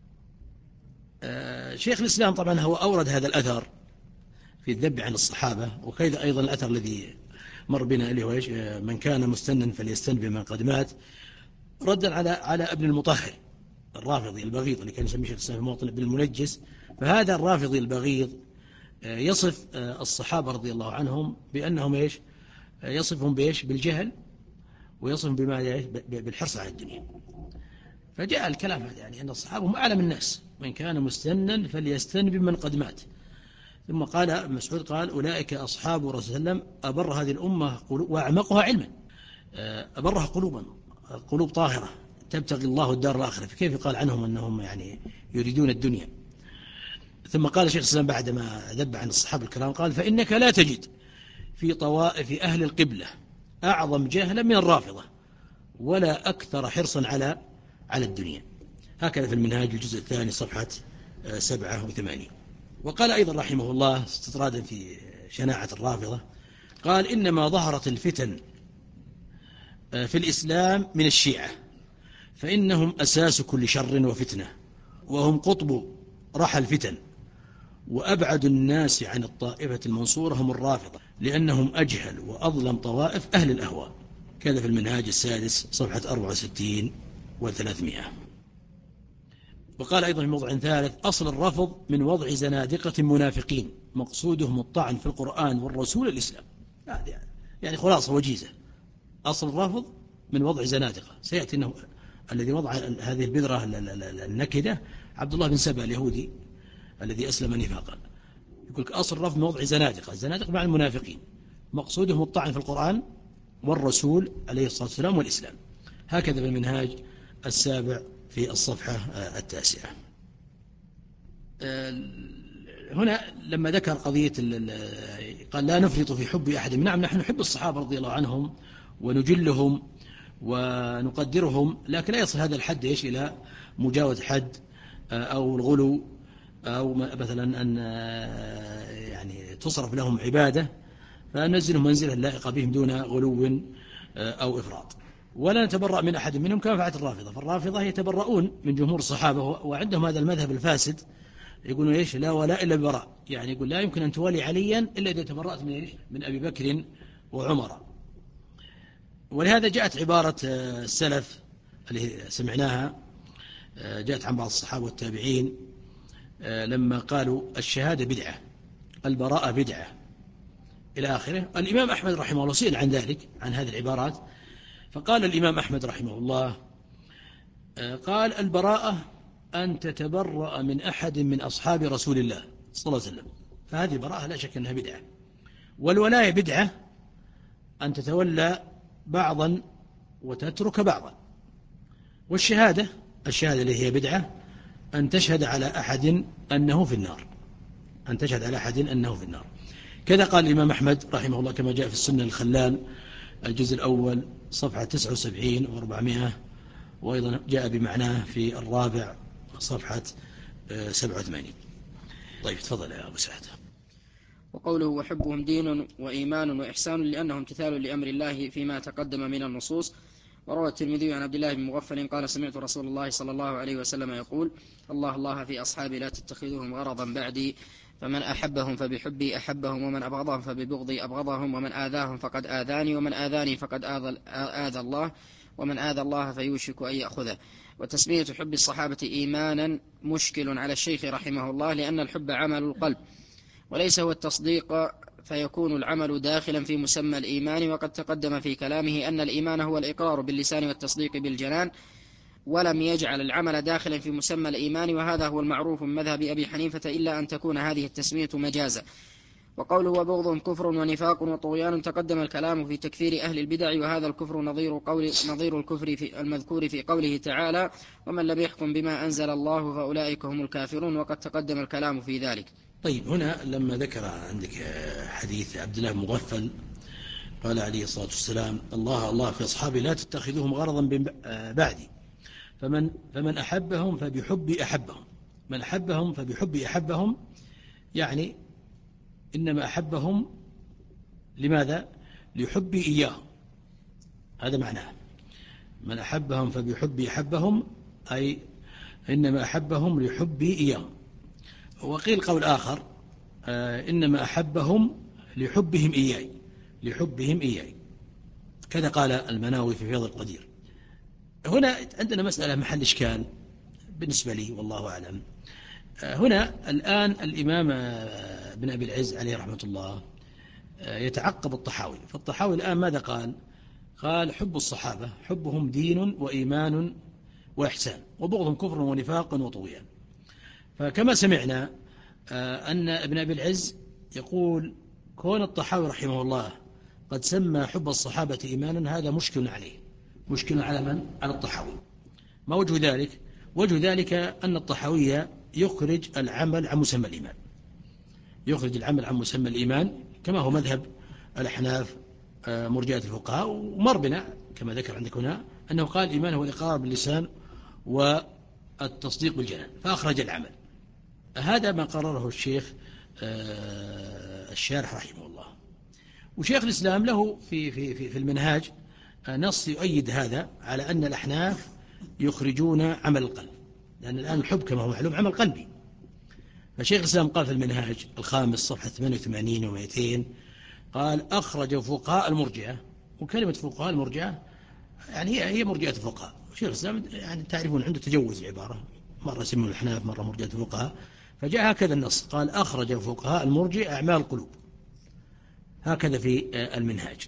شيخ الإسلام طبعا هو أورد هذا الأثر في الذب عن الصحابة، وكذا أيضا الأثر الذي مر بنا اللي هو إيش من كان مستنا فليستن بمن قد مات، ردا على على ابن المطهر الرافضي البغيض اللي كان يسميه شيخ الإسلام المواطن ابن المنجس. فهذا الرافضي البغيض يصف الصحابة رضي الله عنهم بأنهم إيش يصفهم بإيش بالجهل، ويصفهم بما بالحرص على الدنيا. فجاء الكلام هذا يعني أن الصحابة هم أعلم الناس، من كان مستنا فليستن بمن قد مات. ثم قال مسعود قال أولئك أصحاب رسول الله صلى الله عليه وسلم أبر هذه الأمة وأعمقها علما، أبرها قلوبا، قلوب طاهرة تبتغي الله الدار الآخرة. فكيف قال عنهم أنهم يعني يريدون الدنيا؟ ثم قال شيخ الإسلام بعدما ذب عن الصحابة الكرام قال فإنك لا تجد في طوائف أهل القبلة أعظم جهلا من الرافضة ولا أكثر حرصا على على الدنيا. هكذا في المنهاج الجزء الثاني صفحة سبعة وثمانين. وقال أيضا رحمه الله استطرادا في شناعة الرافضة قال إنما ظهرت الفتن في الإسلام من الشيعة، فإنهم أساس كل شر وفتنة، وهم قطب رحى الفتن، وأبعد الناس عن الطائفة المنصورة هم الرافضة لأنهم أجهل وأظلم طوائف أهل الأهواء. كذا في المنهاج السادس صفحة أربعة وستين وثلاثمائة. وقال أيضا في موضع ثالث أصل الرفض من وضع زنادقة منافقين مقصودهم الطعن في القرآن والرسول الإسلام. يعني خلاصة وجيزة، أصل الرفض من وضع زنادقة. سيأتي أنه الذي وضع هذه البذرة النكدة عبد الله بن سبأ اليهودي الذي أسلم نفاقا. يقول أصل الرفض من وضع زنادقة، الزنادقة مع المنافقين مقصودهم الطعن في القرآن والرسول عليه الصلاة والسلام والإسلام. هكذا في المنهاج السابع في الصفحة التاسعة. هنا لما ذكر قضية قال لا نفرط في حب أحد، نعم نحن نحب الصحابة رضي الله عنهم ونجلهم ونقدرهم، لكن لا يصل هذا الحد إيش إلى مجاوز حد أو الغلو، أو مثلا أن يعني تصرف لهم عبادة فننزلهم منزلة لائقة بهم دون غلو أو إفراط. ولا نتبرأ من أحد منهم كما فعلت الرافضة. فالرافضة يتبرؤون من جمهور الصحابة وعندهم هذا المذهب الفاسد، يقولون إيش لا ولا إلا براء، يعني يقول لا يمكن أن تولي عليا إلا إذا تبرأت من إيش من أبي بكر وعمر. ولهذا جاءت عبارة السلف اللي سمعناها جاءت عن بعض الصحابة والتابعين لما قالوا الشهادة بدعة، البراءة بدعة إلى آخره. الإمام أحمد رحمه الله سئل عن ذلك عن هذه العبارات، فقال الإمام أحمد رحمه الله قال البراءة أن تتبرأ من أحد من أصحاب رسول الله صلى الله عليه وسلم، فهذه براءة لا شك أنها بدعة. والولاية بدعة أن تتولى بعضا وتترك بعضا. والشهادة الشهادة اللي هي بدعة أن تشهد على أحد أنه في النار، أن تشهد على أحد أنه في النار. كذا قال الإمام أحمد رحمه الله كما جاء في السنة الخلال الجزء الأول صفحة تسعة وسبعين وأربعمائة، وأيضا جاء بمعناه في الرابع صفحة سبعة وثمانين. طيب تفضل يا أبو سعد. وقوله وحبهم دين وإيمان وإحسان لأنهم امتثال لأمر الله فيما تقدم من النصوص، وروى الترمذي عن عبد الله بن مغفل قال سمعت رسول الله صلى الله عليه وسلم يقول الله الله في أصحابي لا تتخذوهم غرضا بعدي فمن أحبهم فبحبي أحبهم ومن أبغضهم فببغضي أبغضهم ومن آذاهم فقد آذاني ومن آذاني فقد آذى, آذى الله ومن آذى الله فيوشك أن يأخذه. وتسمية حب الصحابة إيمانا مشكل على الشيخ رحمه الله لأن الحب عمل القلب وليس هو التصديق فيكون العمل داخلا في مسمى الإيمان. وقد تقدم في كلامه أن الإيمان هو الإقرار باللسان والتصديق بالجنان ولم يجعل العمل داخلا في مسمى الإيمان وهذا هو المعروف من مذهب أبي حنيفة إلا أن تكون هذه التسمية مجازا. وقوله وبغضهم كفر ونفاق وطغيان تقدم الكلام في تكفير أهل البدع وهذا الكفر نظير, قول نظير الكفر في المذكور في قوله تعالى ومن لم يحكم بما أنزل الله فأولئك هم الكافرون وقد تقدم الكلام في ذلك. طيب هنا لما ذكر عندك حديث عبد الله بن مغفل قال عليه الصلاة والسلام الله الله في أصحابي لا تتخذوهم غرضا بعدي فمن, فمن أحبهم فبحبي أحبهم من أحبهم فبحبي أحبهم يعني إنما أحبهم لماذا؟ لحبي إياهم هذا معناه من أحبهم فبحبي أحبهم أي إنما أحبهم لحبي إياهم. وقيل قول آخر آه إنما أحبهم لحبهم إياي لحبهم إياي كذا قال المناوي في فيض القدير. هنا عندنا مسألة محل إشكال بالنسبة لي والله أعلم. آه هنا الآن الإمام بن أبي العز عليه رحمة الله آه يتعقب الطحاوي فالطحاوي الآن ماذا قال؟ قال حب الصحابة حبهم دين وإيمان وإحسان وبغضهم كفر ونفاق وطغيان. فكما سمعنا أن ابن أبي العز يقول كون الطحاوي رحمه الله قد سمى حب الصحابة إيمانا هذا مشكل عليه مشكل على من؟ على الطحاوي. ما وجه ذلك؟ وجه ذلك أن الطحاوي يخرج العمل عن مسمى الإيمان يخرج العمل عن مسمى الإيمان كما هو مذهب الأحناف مرجئة الفقهاء ومر بنا كما ذكر عندك هنا أنه قال الإيمان هو الإقرار باللسان والتصديق بالجنان فأخرج العمل. هذا ما قرره الشيخ الشارح رحمه الله. وشيخ الإسلام له في, في, في, في المنهاج نص يؤيد هذا على أن الأحناف يخرجون عمل القلب لأن الآن الحب كما هو معلوم عمل قلبي. فشيخ الإسلام قال في المنهاج الخامس صفحة ثمانية وثمانين ومئتين قال أخرج فقهاء المرجئة وكلمة فقهاء المرجئة يعني هي هي مرجئة الفقهاء. شيخ الإسلام يعني تعرفون عنده تجوز العبارة مرة يسمون الأحناف مرة مرجئة الفقهاء فجاء هكذا النص قال أخرج فقهاء المرجئة أعمال القلوب هكذا في المنهاج.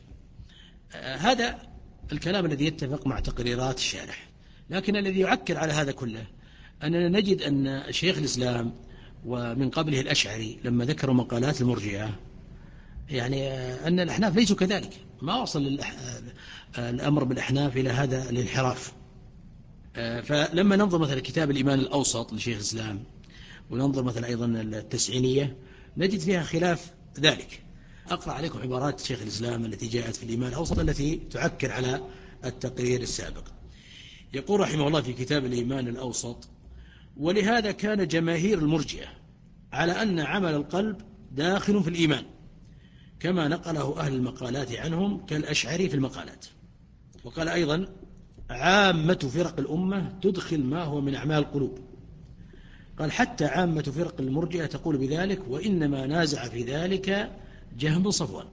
هذا الكلام الذي يتفق مع تقريرات الشارح. لكن الذي يعكر على هذا كله أننا نجد أن شيخ الإسلام ومن قبله الأشعري لما ذكروا مقالات المرجئة يعني أن الأحناف ليسوا كذلك ما وصل الأمر بالأحناف إلى هذا الانحراف. فلما ننظر مثلا كتاب الإيمان الأوسط لشيخ الإسلام وننظر مثلا أيضا التسعينية نجد فيها خلاف ذلك. أقرأ عليكم عبارات شيخ الإسلام التي جاءت في الإيمان الأوسط التي تعكر على التقرير السابق. يقول رحمه الله في كتاب الإيمان الأوسط ولهذا كان جماهير المرجئة على أن عمل القلب داخل في الإيمان كما نقله أهل المقالات عنهم كالأشعري في المقالات. وقال أيضا عامة فرق الأمة تدخل ما هو من أعمال القلوب. قال حتى عامة فرق المرجئة تقول بذلك وإنما نازع في ذلك جهم بن صفوان.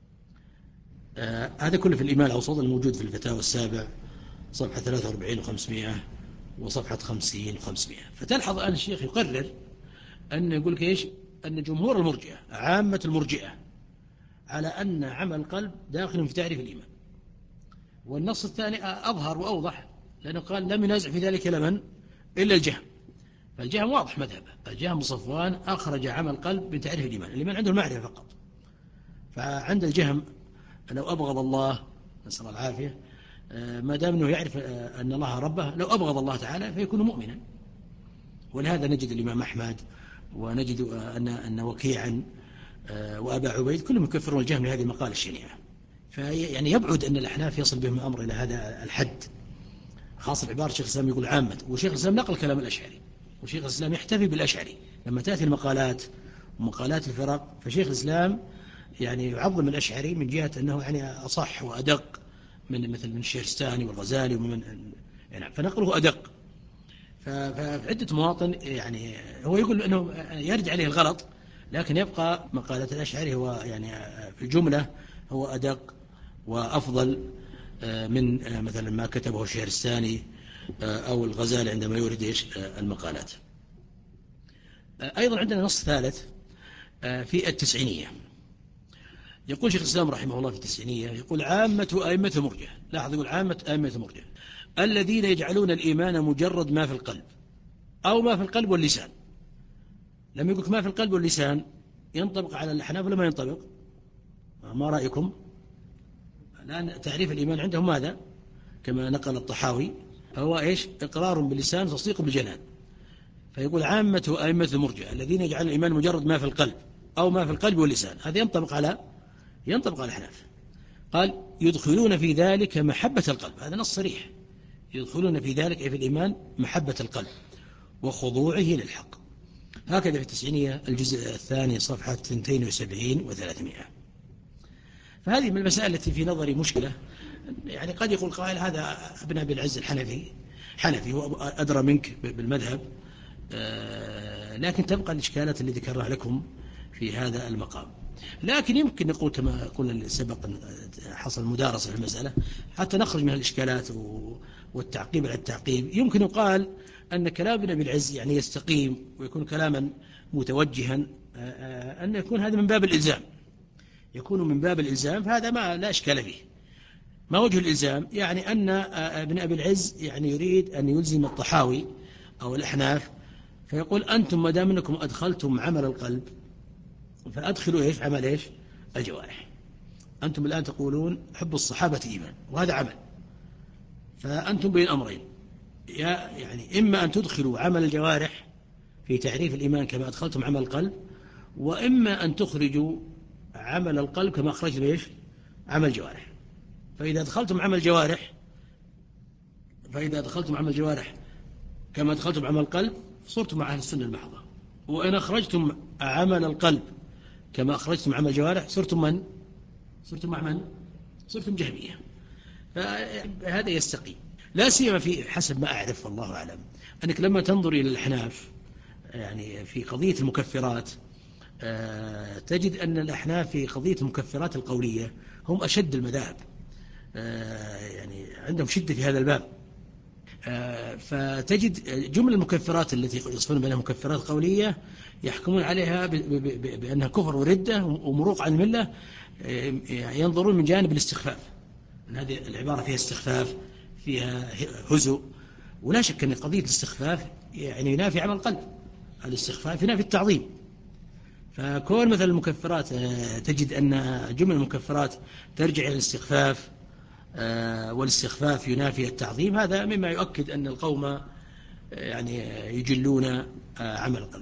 آه هذا كله في الإيمان الأوسط الموجود في الفتاوى السابع صفحة ثلاثة وأربعين وخمسمائة وصفحة خمسين وخمسمائة. فتلحظ أن الشيخ يقرر أن يقول لك إيش أن جمهور المرجئة عامة المرجئة على أن عمل القلب داخل في تعريف الإيمان. والنص الثاني أظهر وأوضح لأنه قال لم ينازع في ذلك لمن إلا الجهم. فالجهم واضح مذهبه الجهم بن صفوان أخرج عمل القلب من تعريف الإيمان. الإيمان عنده المعرفة فقط. فعند الجهم لو أبغض الله نسأل الله العافية ما دام أنه يعرف أن الله ربه لو أبغض الله تعالى فيكون مؤمنا. ولهذا نجد الإمام أحمد ونجد أن أن وكيعا وأبا عبيد كلهم يكفرون الجهم لهذه المقالة الشنيعة. فيعني يبعد أن الأحناف يصل بهم الأمر إلى هذا الحد. خاصة عبارة شيخ الإسلام يقول عامة وشيخ الإسلام نقل كلام الأشعري وشيخ الإسلام يحتفي بالأشعري لما تأتي المقالات ومقالات الفرق فشيخ الإسلام يعني يعظم الأشعري من جهة أنه يعني أصح وأدق من مثل من الشهرستاني والغزالي ومن يعني فنقله أدق. ففي عدة مواطن يعني هو يقول أنه يرجع عليه الغلط، لكن يبقى مقالة الأشعري هو يعني في الجملة هو أدق وأفضل من مثلا ما كتبه الشهرستاني أو الغزالي عندما يورد المقالات. أيضا عندنا نص ثالث في التسعينية، يقول شيخ الإسلام رحمه الله في التسعينية، يقول عامة أئمة المرجع، لاحظ يقول عامة أئمة المرجع الذين يجعلون الإيمان مجرد ما في القلب أو ما في القلب واللسان. لم يقول ما في القلب واللسان ينطبق على الأحناف ولا ما ينطبق؟ ما رأيكم؟ الآن تعريف الإيمان عندهم ماذا؟ كما نقل الطحاوي هو إيش؟ إقرار باللسان تصديق بالجنان. فيقول عامة أئمة المرجع الذين يجعلون الإيمان مجرد ما في القلب أو ما في القلب واللسان، هذا ينطبق على ينطبق على الأحناف. قال يدخلون في ذلك محبة القلب، هذا نص صريح، يدخلون في ذلك أي في الإيمان محبة القلب وخضوعه للحق. هكذا في التسعينية الجزء الثاني صفحة اثنين وسبعين وثلاثمائة. فهذه من المسائل التي في نظري مشكلة. يعني قد يقول قائل هذا ابن أبي العز الحنفي حنفي هو أدرى منك بالمذهب، لكن تبقى الإشكالات اللي ذكرها لكم في هذا المقام. لكن يمكن نقول كما قلنا سبق حصل مدارسة في المسألة حتى نخرج من الإشكالات والتعقيب على التعقيب. يمكن يقال أن كلام ابن أبي العز يعني يستقيم ويكون كلاما متوجها، أن يكون هذا من باب الإلزام، يكون من باب الإلزام، فهذا ما لا إشكال فيه. ما وجه الإلزام؟ يعني أن ابن أبي العز يعني يريد أن يلزم الطحاوي أو الأحناف، فيقول أنتم ما دام أنكم أدخلتم عمل القلب فأدخلوا إيش؟ عمل إيش؟ الجوارح. أنتم الآن تقولون حب الصحابة إيمان وهذا عمل، فأنتم بين أمرين، يا يعني إما أن تدخلوا عمل الجوارح في تعريف الإيمان كما أدخلتم عمل القلب، وإما أن تخرجوا عمل القلب كما أخرجتم إيش؟ عمل الجوارح. فإذا أدخلتم عمل الجوارح فإذا أدخلتم عمل الجوارح كما أدخلتم عمل القلب صرتم مع أهل السنة المحضة، وإن أخرجتم عمل القلب كما أخرجتم عمل الجوارح صرتم من؟ صرتم مع من؟ صرتم جهمية. فهذا يستقيم، لا سيما في حسب ما أعرف والله أعلم أنك لما تنظر إلى الأحناف يعني في قضية المكفرات تجد أن الأحناف في قضية المكفرات القولية هم أشد المذاهب، يعني عندهم شدة في هذا الباب. فتجد جمل المكفرات التي يصفون بأنها مكفرات قولية يحكمون عليها بأنها كفر وردة ومروق عن الملة، ينظرون من جانب الاستخفاف، هذه العبارة فيها استخفاف فيها هزء، ولا شك أن قضية الاستخفاف يعني ينافي عمل القلب، الاستخفاف ينافي التعظيم. فكون مثل المكفرات تجد أن جمل المكفرات ترجع إلى الاستخفاف والاستخفاف ينافي التعظيم، هذا مما يؤكد أن القوم يعني يجلون عمل القلب.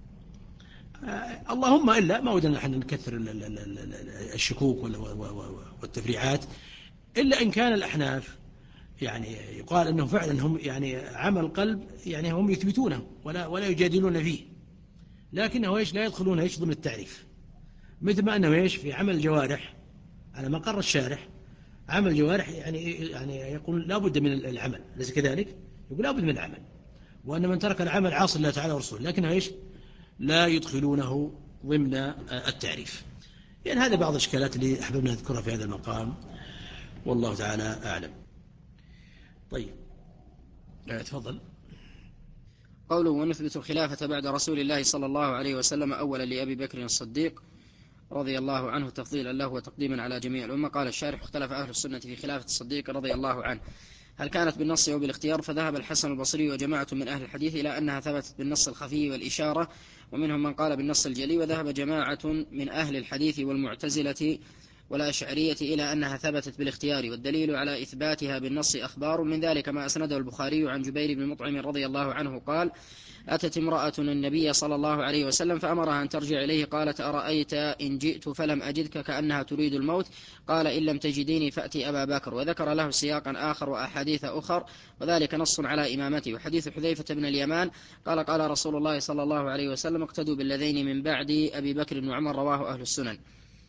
اللهم إلا ما ودنا نحن نكثر الشكوك والتفريعات، إلا إن كان الأحناف يعني يقال أنهم فعلا هم يعني عمل القلب يعني هم يثبتونه ولا ولا يجادلون فيه، لكنه إيش لا يدخلون إيش ضمن التعريف، مثل ما أنه إيش في عمل الجوارح على ما قرر الشارح عمل الجوارح يعني يعني يقول لا بد من العمل، ليس كذلك؟ يقول لا بد من العمل، وأن من ترك العمل عاصي الله تعالى ورسوله، لكنه إيش لا يدخلونه ضمن التعريف. يعني هذا بعض الإشكالات اللي أحببنا نذكرها في هذا المقام، والله تعالى أعلم. طيب تفضل. قوله ونثبت الخلافة بعد رسول الله صلى الله عليه وسلم أولا لأبي بكر الصديق رضي الله عنه تفضيلا له وتقديما على جميع الأمة. قال الشارح اختلف أهل السنة في خلافة الصديق رضي الله عنه هل كانت بالنص أو بالاختيار، فذهب الحسن البصري وجماعة من أهل الحديث إلى أنها ثبتت بالنص الخفي والإشارة، ومنهم من قال بالنص الجلي، وذهب جماعة من أهل الحديث والمعتزلة والأشعرية إلى أنها ثبتت بالاختيار، والدليل على إثباتها بالنص أخبار، من ذلك ما أسنده البخاري عن جبير بن مطعم رضي الله عنه قال أتت امرأة النبي صلى الله عليه وسلم فأمرها أن ترجع إليه، قالت أرأيت إن جئت فلم أجدك كأنها تريد الموت، قال إن لم تجديني فأتي أبا بكر، وذكر له سياقا آخر وأحاديث أخر، وذلك نص على إمامته. وحديث حذيفة بن اليمان قال قال رسول الله صلى الله عليه وسلم اقتدوا بالذين من بعد أبي بكر وعمر، رواه أهل السنن.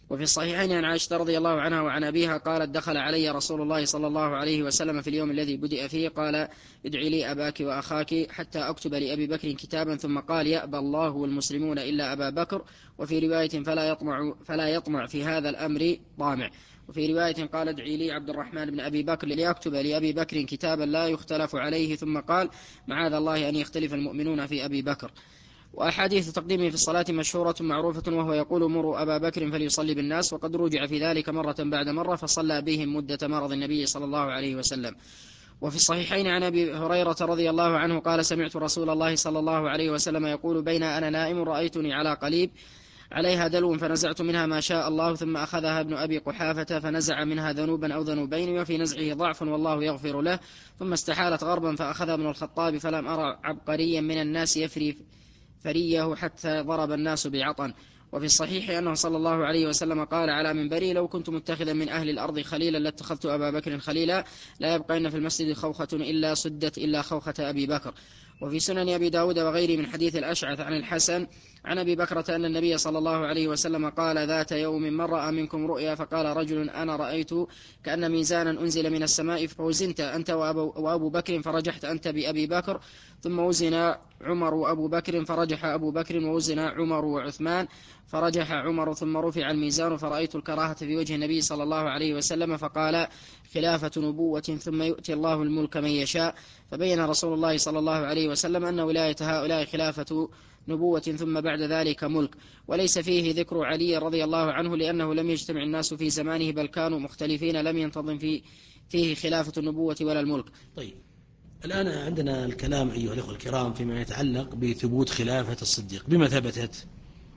وفي الصحيحين عن عائشة رضي الله عنها وعن أبيها قالت دخل علي رسول الله صلى الله عليه وسلم في اليوم الذي بدأ فيه قال ادعي لي أباك وأخاك حتى أكتب لأبي بكر كتابا ثم قال يأبى الله والمسلمون إلا أبا بكر وفي رواية فلا يطمع, فلا يطمع في هذا الأمر طامع وفي رواية قال ادعي لي عبد الرحمن بن أبي بكر ليكتب لأبي بكر كتابا لا يختلف عليه ثم قال معاذ الله أن يختلف المؤمنون في أبي بكر. وأحاديث تقديمه في الصلاة مشهورة معروفة وهو يقول مروا أبا بكر فليصلي بالناس وقد رجع في ذلك مرة بعد مرة فصلى بهم مدة مرض النبي صلى الله عليه وسلم. وفي الصحيحين عن أبي هريرة رضي الله عنه قال سمعت رسول الله صلى الله عليه وسلم يقول بين أنا نائم رأيتني على قليب عليها دلو فنزعت منها ما شاء الله ثم أخذها ابن أبي قحافة فنزع منها ذنوبا أو ذنوبين وفي نزعه ضعف والله يغفر له ثم استحالت غربا فأخذها ابن الخطاب فلم أرى عبقريا من الناس يفري فريه حتى ضرب الناس بعطن. وفي الصحيح أنه صلى الله عليه وسلم قال على منبري لو كنت متخذا من أهل الأرض خليلا لاتخذت أبا بكر خليلا لا يبقين في المسجد خوخة إلا صدت إلا خوخة أبي بكر. وفي سنن أبي داود وغيره من حديث الأشعث عن الحسن عن أبي بكرة أن النبي صلى الله عليه وسلم قال ذات يوم من رأى منكم رؤيا فقال رجل أنا رأيت كأن ميزانا أنزل من السماء فوزنت أنت وأبو, وأبو بكر فرجحت أنت بأبي بكر ثم وزن عمر وأبو بكر فرجح أبو بكر ووزن عمر وعثمان فرجح عمر ثم رفع الميزان فرأيت الكراهة في وجه النبي صلى الله عليه وسلم فقال خلافة نبوة ثم يؤتي الله الملك من يشاء فبين رسول الله صلى الله عليه وسلم أن ولاية هؤلاء خلافة نبوة ثم بعد ذلك ملك وليس فيه ذكر علي رضي الله عنه لأنه لم يجتمع الناس في زمانه بل كانوا مختلفين لم ينتظم في فيه خلافة النبوة ولا الملك. طيب الآن عندنا الكلام أيها الأخوة الكرام فيما يتعلق بثبوت خلافة الصديق بما ثبتت.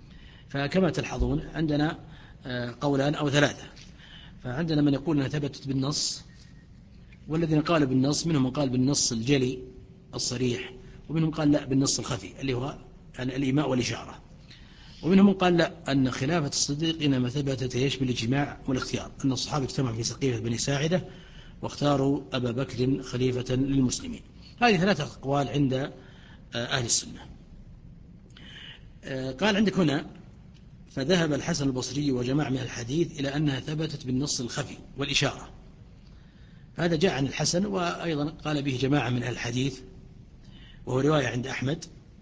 فكما تلحظون عندنا قولان أو ثلاثة. فعندنا من يقول أنها ثبتت بالنص والذين قالوا بالنص منهم من قال بالنص الجلي الصريح ومنهم قال لا بالنص الخفي اللي هو الإيماء والإشارة ومنهم من قال لا أن خلافة الصديق إنما ثبتت ايش بالاجتماع والاختيار أن الصحابة اجتمعوا في سقيفة بني ساعدة واختاروا أبا بكر خليفة للمسلمين. هذه ثلاثة أقوال عند أهل السنة. قال عندك هنا فذهب الحسن البصري وجماعة من الحديث إلى أنها ثبتت بالنص الخفي والإشارة. هذا جاء عن الحسن وأيضا قال به جماعة من الحديث وهو رواية عند أحمد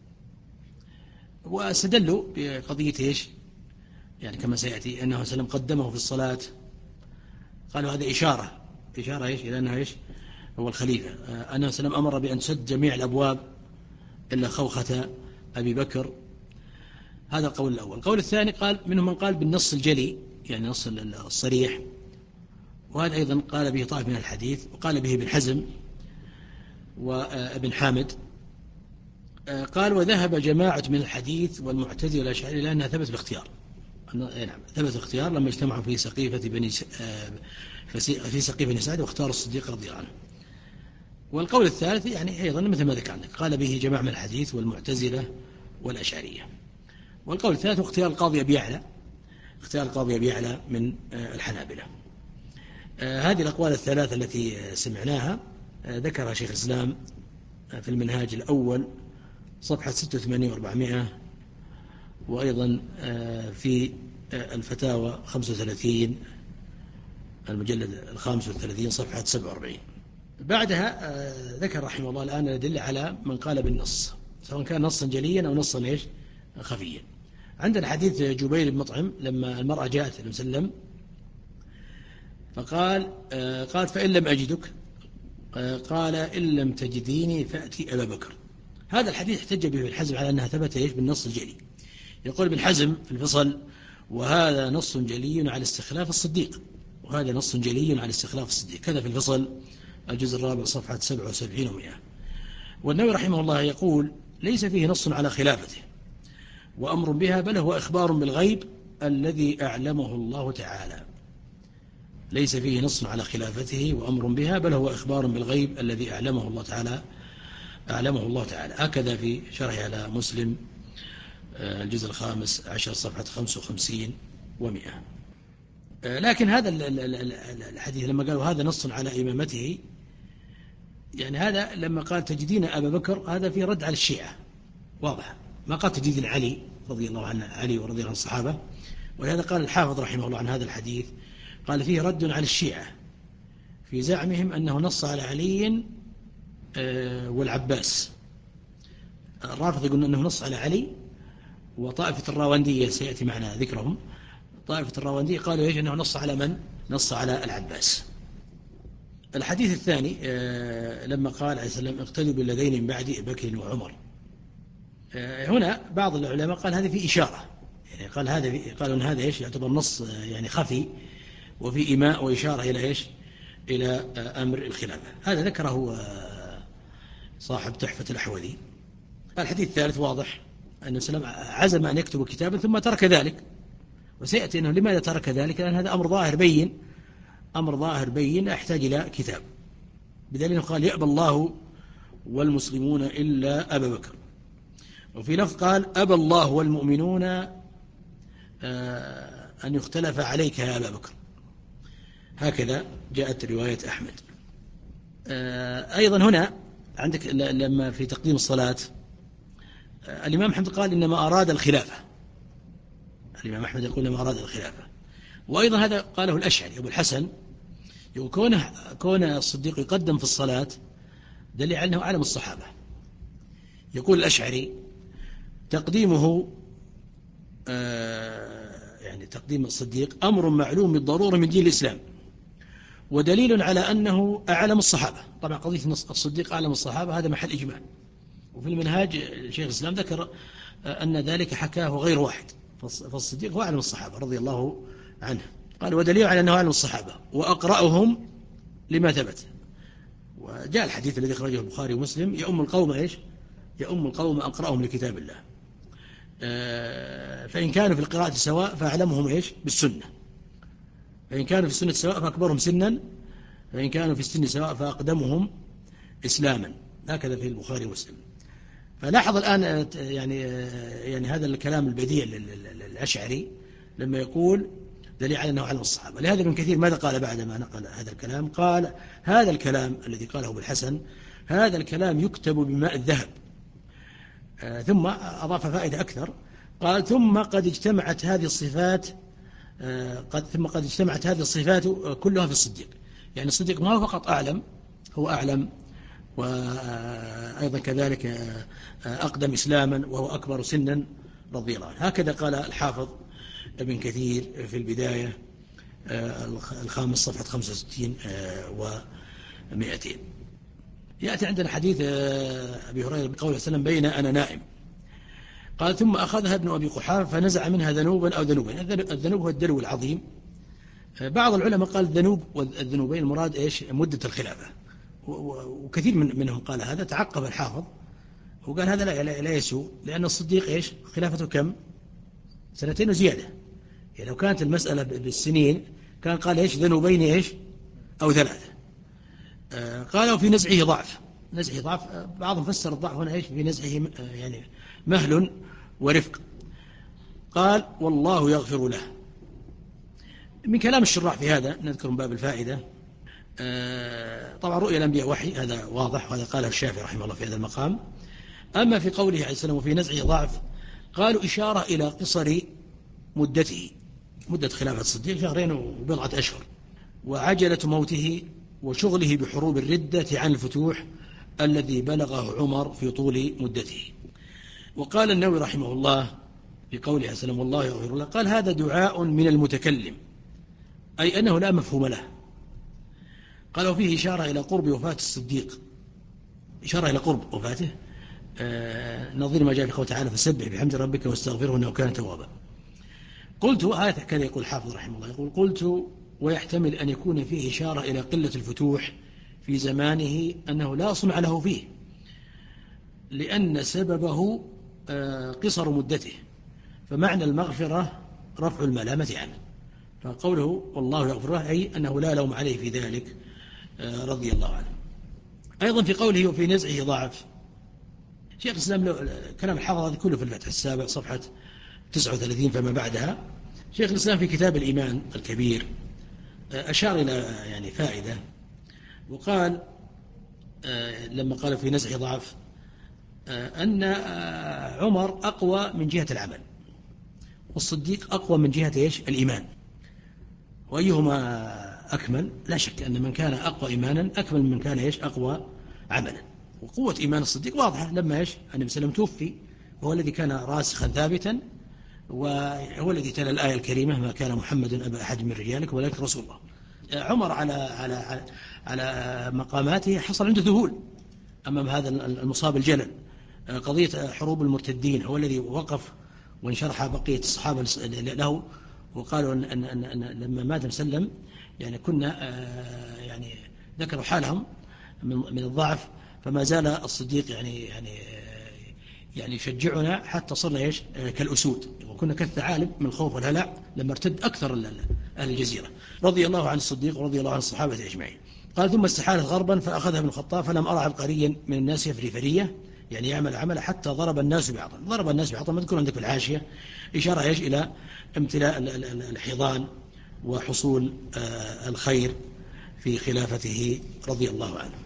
واستدلوا بقضية إيش يعني كما سيأتي أنه سلم قدمه في الصلاة قالوا هذا إشارة إشارة إيش إلى أنه إيش هو الخليفة أنه سلم أمر بأن تسد جميع الأبواب إلا خوخة أبي بكر. هذا القول الأول. القول الثاني قال منهم من قال بالنص الجلي يعني نص الصريح وهذا أيضا قال به طائف من الحديث وقال به ابن حزم وابن حامد. قال وذهب جماعة من الحديث والمعتزلة والأشاعرة لأنها ثبت باختيار. نعم ثبت الاختيار لما اجتمعوا في سقيفة بني في سقيفة بني سعد واختاروا الصديق رضي الله عنه. والقول الثالث يعني أيضا مثل ما ذكرنا قال به جماعة من الحديث والمعتزلة والأشاعرية. والقول الثالث اختيار القاضي أبي يعلى اختيار القاضي أبي يعلى من الحنابلة. هذه الأقوال الثلاثة التي سمعناها ذكرها شيخ الإسلام في المنهاج الأول صفحة ستة وثمانين وأربعمائة وأيضا في الفتاوى خمسة وثلاثين المجلد الخامس والثلاثين صفحة سبعة وأربعين. بعدها ذكر رحمه الله الآن الأدلة على من قال بالنص سواء كان نصا جليا أو نصا إيش خفيا. عندنا حديث جبير بن مطعم لما المرأة جاءت النبي صلى الله عليه وسلم فقال قالت فإن لم أجدك قال إن لم تجديني فأتي أبا بكر. هذا الحديث احتج به ابن حزم على أنها ثبت إيش بالنص الجلي. يقول ابن حزم في الفصل وهذا نص جلي على استخلاف الصديق وهذا نص جلي على استخلاف الصديق كذا في الفصل الجزء الرابع صفحة سبعة وسبعين ومئة. والنووي رحمه الله يقول ليس فيه نص على خلافته وأمر بها بل هو إخبار بالغيب الذي أعلمه الله تعالى. ليس فيه نص على خلافته وأمر بها بل هو إخبار بالغيب الذي أعلمه الله تعالى أعلمه الله تعالى. هكذا في شرح على مسلم الجزء الخامس عشر صفحة خمسة وخمسين ومئة. لكن هذا الحديث لما قالوا هذا نص على إمامته يعني هذا لما قال تجدين أبا بكر هذا في رد على الشيعة واضح. ما قال تجدين علي رضي الله عنه علي ورضي الله عن الصحابة ولهذا قال الحافظ رحمه الله عن هذا الحديث، قال فيه رد على الشيعة في زعمهم أنه نص على علي والعباس. الرافض يقول أنه نص على علي، وطائفة الراوندية سيأتي معنا ذكرهم، طائفة الراوندية قالوا يجب أنه نص على من؟ نص على العباس. الحديث الثاني لما قال عليه السلام اقتدوا بالذين من بعد بكر وعمر، هنا بعض العلماء قال هذا في إشارة، يعني قال هذا في قالوا أن هذا إيش يعتبر نص يعني خفي وفي إيماء وإشارة إلى إيش؟ إلى أمر الخلافة. هذا ذكره صاحب تحفة الأحوذي. الحديث الثالث واضح أن السلام عزم أن يكتب كتابا ثم ترك ذلك، وسيأتي أنه لماذا ترك ذلك، لأن هذا أمر ظاهر بين، أمر ظاهر بين أحتاج إلى كتاب، بدليل قال يأبى الله والمسلمون إلا أبا بكر. وفي لفظ قال أبى الله والمؤمنون أن يختلف عليك يا أبا بكر، هكذا جاءت رواية أحمد. أيضا هنا عندك لما في تقديم الصلاة الإمام أحمد قال إنما أراد الخلافة، الإمام أحمد يقول إنما أراد الخلافة. وأيضا هذا قاله الأشعري أبو الحسن، يقول كونه كون الصديق يقدم في الصلاة دليل على أنه أعلم الصحابة. يقول الأشعري تقديمه آه يعني تقديم الصديق أمر معلوم بالضرورة من دين الإسلام، ودليل على أنه أعلم الصحابة. طبعا قضية الصديق أعلم الصحابة هذا محل إجماع، وفي المنهاج شيخ الإسلام ذكر أن ذلك حكاه غير واحد، فالصديق هو أعلم الصحابة رضي الله عنه. قال ودليل على أنه أعلم الصحابة وأقرأهم لما ثبت. وجاء الحديث الذي أخرجه البخاري ومسلم يؤم القوم إيش؟ يؤم القوم أقرأهم لكتاب الله. فإن كانوا في القراءة سواء فأعلمهم إيش؟ بالسنة، فإن كانوا في السنة سواء فأكبرهم سنا، فإن كانوا في السن سواء فأقدمهم إسلاما، هكذا في البخاري ومسلم. فلاحظ الآن يعني يعني هذا الكلام البديع للأشعري لما يقول دليل على أنه علم الصحابة. لهذا ابن كثير ماذا قال بعد ما نقل هذا الكلام؟ قال هذا الكلام الذي قاله ابو الحسن هذا الكلام يكتب بماء الذهب. آه ثم أضاف فائدة أكثر، قال ثم قد اجتمعت هذه الصفات آه قد ثم قد اجتمعت هذه الصفات كلها في الصديق. يعني الصديق ما هو فقط أعلم، هو أعلم وأيضا كذلك أقدم إسلاما وهو أكبر سنا رضي الله عنه. هكذا قال الحافظ ابن كثير في البداية الخامس صفحة خمسة وستين ومئتين. يأتي عندنا حديث أبي هريرة بقوله وسلم بين أنا نائم، قال ثم أخذها ابن أبي قحافة فنزع منها ذنوبا أو ذنوبين. الذنوب هو الدلو العظيم. بعض العلماء قال الذنوب والذنوبين المراد إيش؟ مدة الخلافة، وكثير من منهم قال هذا. تعقب الحافظ وقال هذا لا, لا, لا يسوء، لأن الصديق إيش؟ خلافته كم؟ سنتين وزيادة. يعني لو كانت المسألة بالسنين كان قال إيش؟ ذنوبين إيش؟ أو ثلاثة. آه قالوا في نزعه ضعف، نزعه ضعف. آه بعضهم فسر الضعف هنا إيش؟ في نزعه آه يعني مهل ورفق. قال والله يغفر له. من كلام الشراح في هذا نذكر من باب الفائدة. آه طبعا رؤيا الأنبياء وحي، هذا واضح، وهذا قاله الشافعي رحمه الله في هذا المقام. أما في قوله عليه السلام وفي نزعه ضعف، قالوا إشارة إلى قصر مدته، مدة خلافة الصديق شهرين وبضعة أشهر، وعجلة موته وشغله بحروب الردة عن الفتوح الذي بلغه عمر في طول مدته. وقال النووي رحمه الله في قوله عليه السلام والله يغفر له، قال هذا دعاء من المتكلم، أي أنه لا مفهوم له. قالوا فيه إشارة إلى قرب وفاة الصديق، إشارة إلى قرب وفاته، آه نظير ما جاء في قوله تعالى فسبح بحمد ربك واستغفره إنه كان توابا. قلت آية كان يقول الحافظ رحمه الله، يقول قلت ويحتمل أن يكون فيه إشارة إلى قلة الفتوح في زمانه، أنه لا صنع له فيه لأن سببه آه قصر مدته، فمعنى المغفرة رفع الملامة عنه. فقوله والله يغفر له أي أنه لا لوم عليه في ذلك آه رضي الله عنه. أيضا في قوله وفي نزعه ضعف، شيخ الإسلام كلام الحافظ هذا كله في الفتح السابع صفحة تسعة وثلاثين فما بعدها. شيخ الإسلام في كتاب الإيمان الكبير أشار إلى يعني فائدة، وقال لما قال في نزع ضعف أن عمر أقوى من جهة العمل، والصديق أقوى من جهة إيش؟ الإيمان. وأيهما أكمل؟ لا شك أن من كان أقوى إيمانا أكمل من كان إيش؟ أقوى عملا. وقوة إيمان الصديق واضحة لما إيش؟ النبي صلى الله عليه وسلم توفي، وهو الذي كان راسخا ثابتا، وهو الذي تلا الآية الكريمة: ما كان محمد أبا أحد من رجالكم ولكن رسول الله. عمر على على على, على مقاماته حصل عنده ذهول أمام هذا المصاب الجلل. قضية حروب المرتدين هو الذي وقف وانشرح بقية الصحابة له، وقالوا أن, أن, أن, أن لما مات مسلم يعني كنا يعني ذكروا حالهم من الضعف، فما زال الصديق يعني يعني يعني يشجعنا حتى صرنا ايش؟ كالأسود، وكنا كالثعالب من الخوف والهلع لما ارتد أكثر أهل الجزيرة. رضي الله عن الصديق ورضي الله عن الصحابة أجمعين. قال: ثم استحالت غربا فأخذها ابن الخطاب فلم أرى عبقريا من الناس يفري فرية، يعني يعمل عمل حتى ضرب الناس بعضا. ضرب الناس بعضا مذكور عندك الحاشية، إشارة ايش؟ إلى امتلاء الحيضان وحصول الخير في خلافته رضي الله عنه.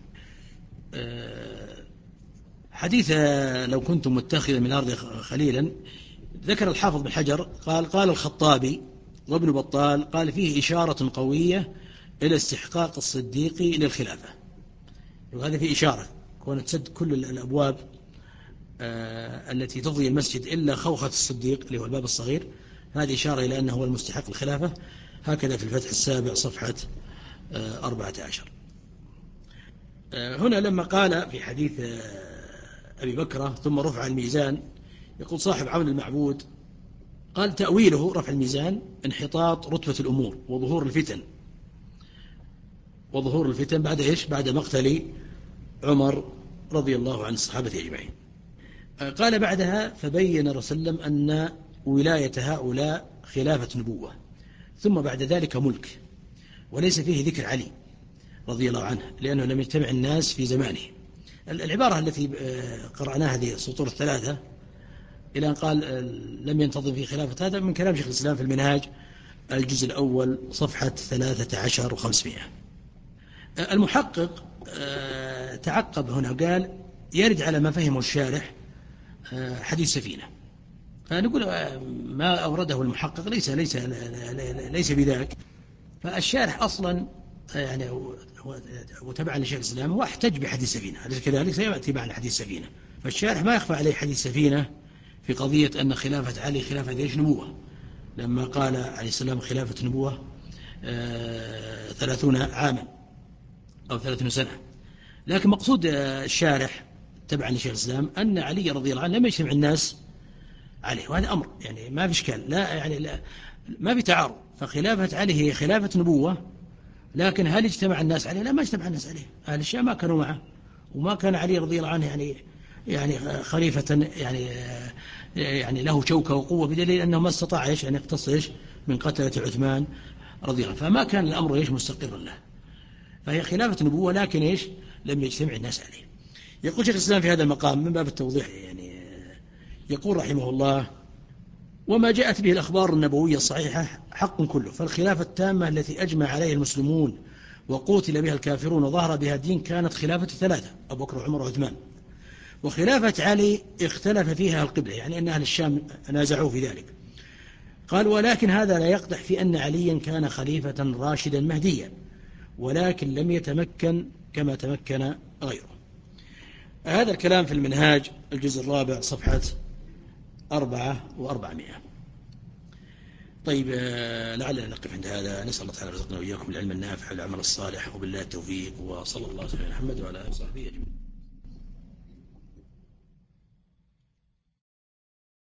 حديث لو كنتم متخذا من الأرض خليلا، ذكر الحافظ بن حجر قال: قال الخطابي وابن بطال قال: فيه إشارة قوية إلى استحقاق الصديق للخلافة. وهذا فيه إشارة كون تسد كل الأبواب آه التي تفضي المسجد إلا خوخة الصديق اللي هو الباب الصغير، هذه إشارة إلى أنه هو المستحق للخلافة. هكذا في الفتح السابع صفحة آه أربعة عشر. آه هنا لما قال في حديث آه أبي بكرة: ثم رفع الميزان، يقول صاحب عون المعبود قال: تأويله رفع الميزان انحطاط رتبة الأمور وظهور الفتن، وظهور الفتن بعد إيش؟ بعد مقتل عمر رضي الله عن الصحابة أجمعين. قال بعدها: فبين الرسول صلى الله عليه وسلم أن ولاية هؤلاء خلافة نبوة، ثم بعد ذلك ملك، وليس فيه ذكر علي رضي الله عنه لأنه لم يجتمع الناس في زمانه. العبارة التي قرأناها هذه السطور الثلاثة إلى أن قال لم ينتظم في خلافة، هذا من كلام شيخ الإسلام في المنهاج الجزء الأول صفحة ثلاثة عشر وخمسمائة. المحقق تعقب هنا قال: يرد على ما فهمه الشارح حديث سفينة. فنقول ما أورده المحقق ليس ليس ليس بذاك. فالشارح أصلا يعني وتبعا لشيخ الإسلام هو احتج بحديث سفينة، أليس كذلك؟ سيأتي معنا حديث سفينة. فالشارح ما يخفى عليه حديث سفينة في قضية أن خلافة علي خلافة ايش؟ نبوة، لما قال عليه السلام خلافة نبوة ثلاثون عاما أو ثلاثون سنة. لكن مقصود الشارح تبعا لشيخ الإسلام أن علي رضي الله عنه لم يجتمع الناس عليه، وهذا أمر يعني ما في إشكال، لا يعني لا ما في تعارض. فخلافة علي هي خلافة نبوة، لكن هل اجتمع الناس عليه؟ لا، ما اجتمع الناس عليه. أهل الشام ما كانوا معه، وما كان علي رضي الله عنه يعني يعني خليفة يعني يعني له شوكة وقوة، بدليل أنه ما استطاع إيش أن يقتص إيش من قتلة عثمان رضي الله عنه، فما كان الأمر إيش مستقرا له. فهي خلافة نبوة لكن إيش لم يجتمع الناس عليه. يقول شيخ الإسلام في هذا المقام من باب التوضيح، يعني يقول رحمه الله: وما جاءت به الأخبار النبوية الصحيحة حق كله، فالخلافة التامة التي أجمع عليها المسلمون وقوتل بها الكافرون وظهر بها الدين كانت خلافة الثلاثة: أبو بكر وعمر وعثمان. وخلافة علي اختلف فيها القبلة، يعني أن أهل الشام نازعوا في ذلك. قال: ولكن هذا لا يقدح في أن عليا كان خليفة راشدا مهديا، ولكن لم يتمكن كما تمكن غيره. هذا الكلام في المنهاج الجزء الرابع صفحة أربعة وأربعمائة. طيب لعلنا نقف عند هذا. نسأل الله تعالى رزقنا وإياكم العلم النافع والعمل الصالح، وبالله التوفيق، وصلى الله عليه وسلم محمد وعلى آله وصحبه أجمعين.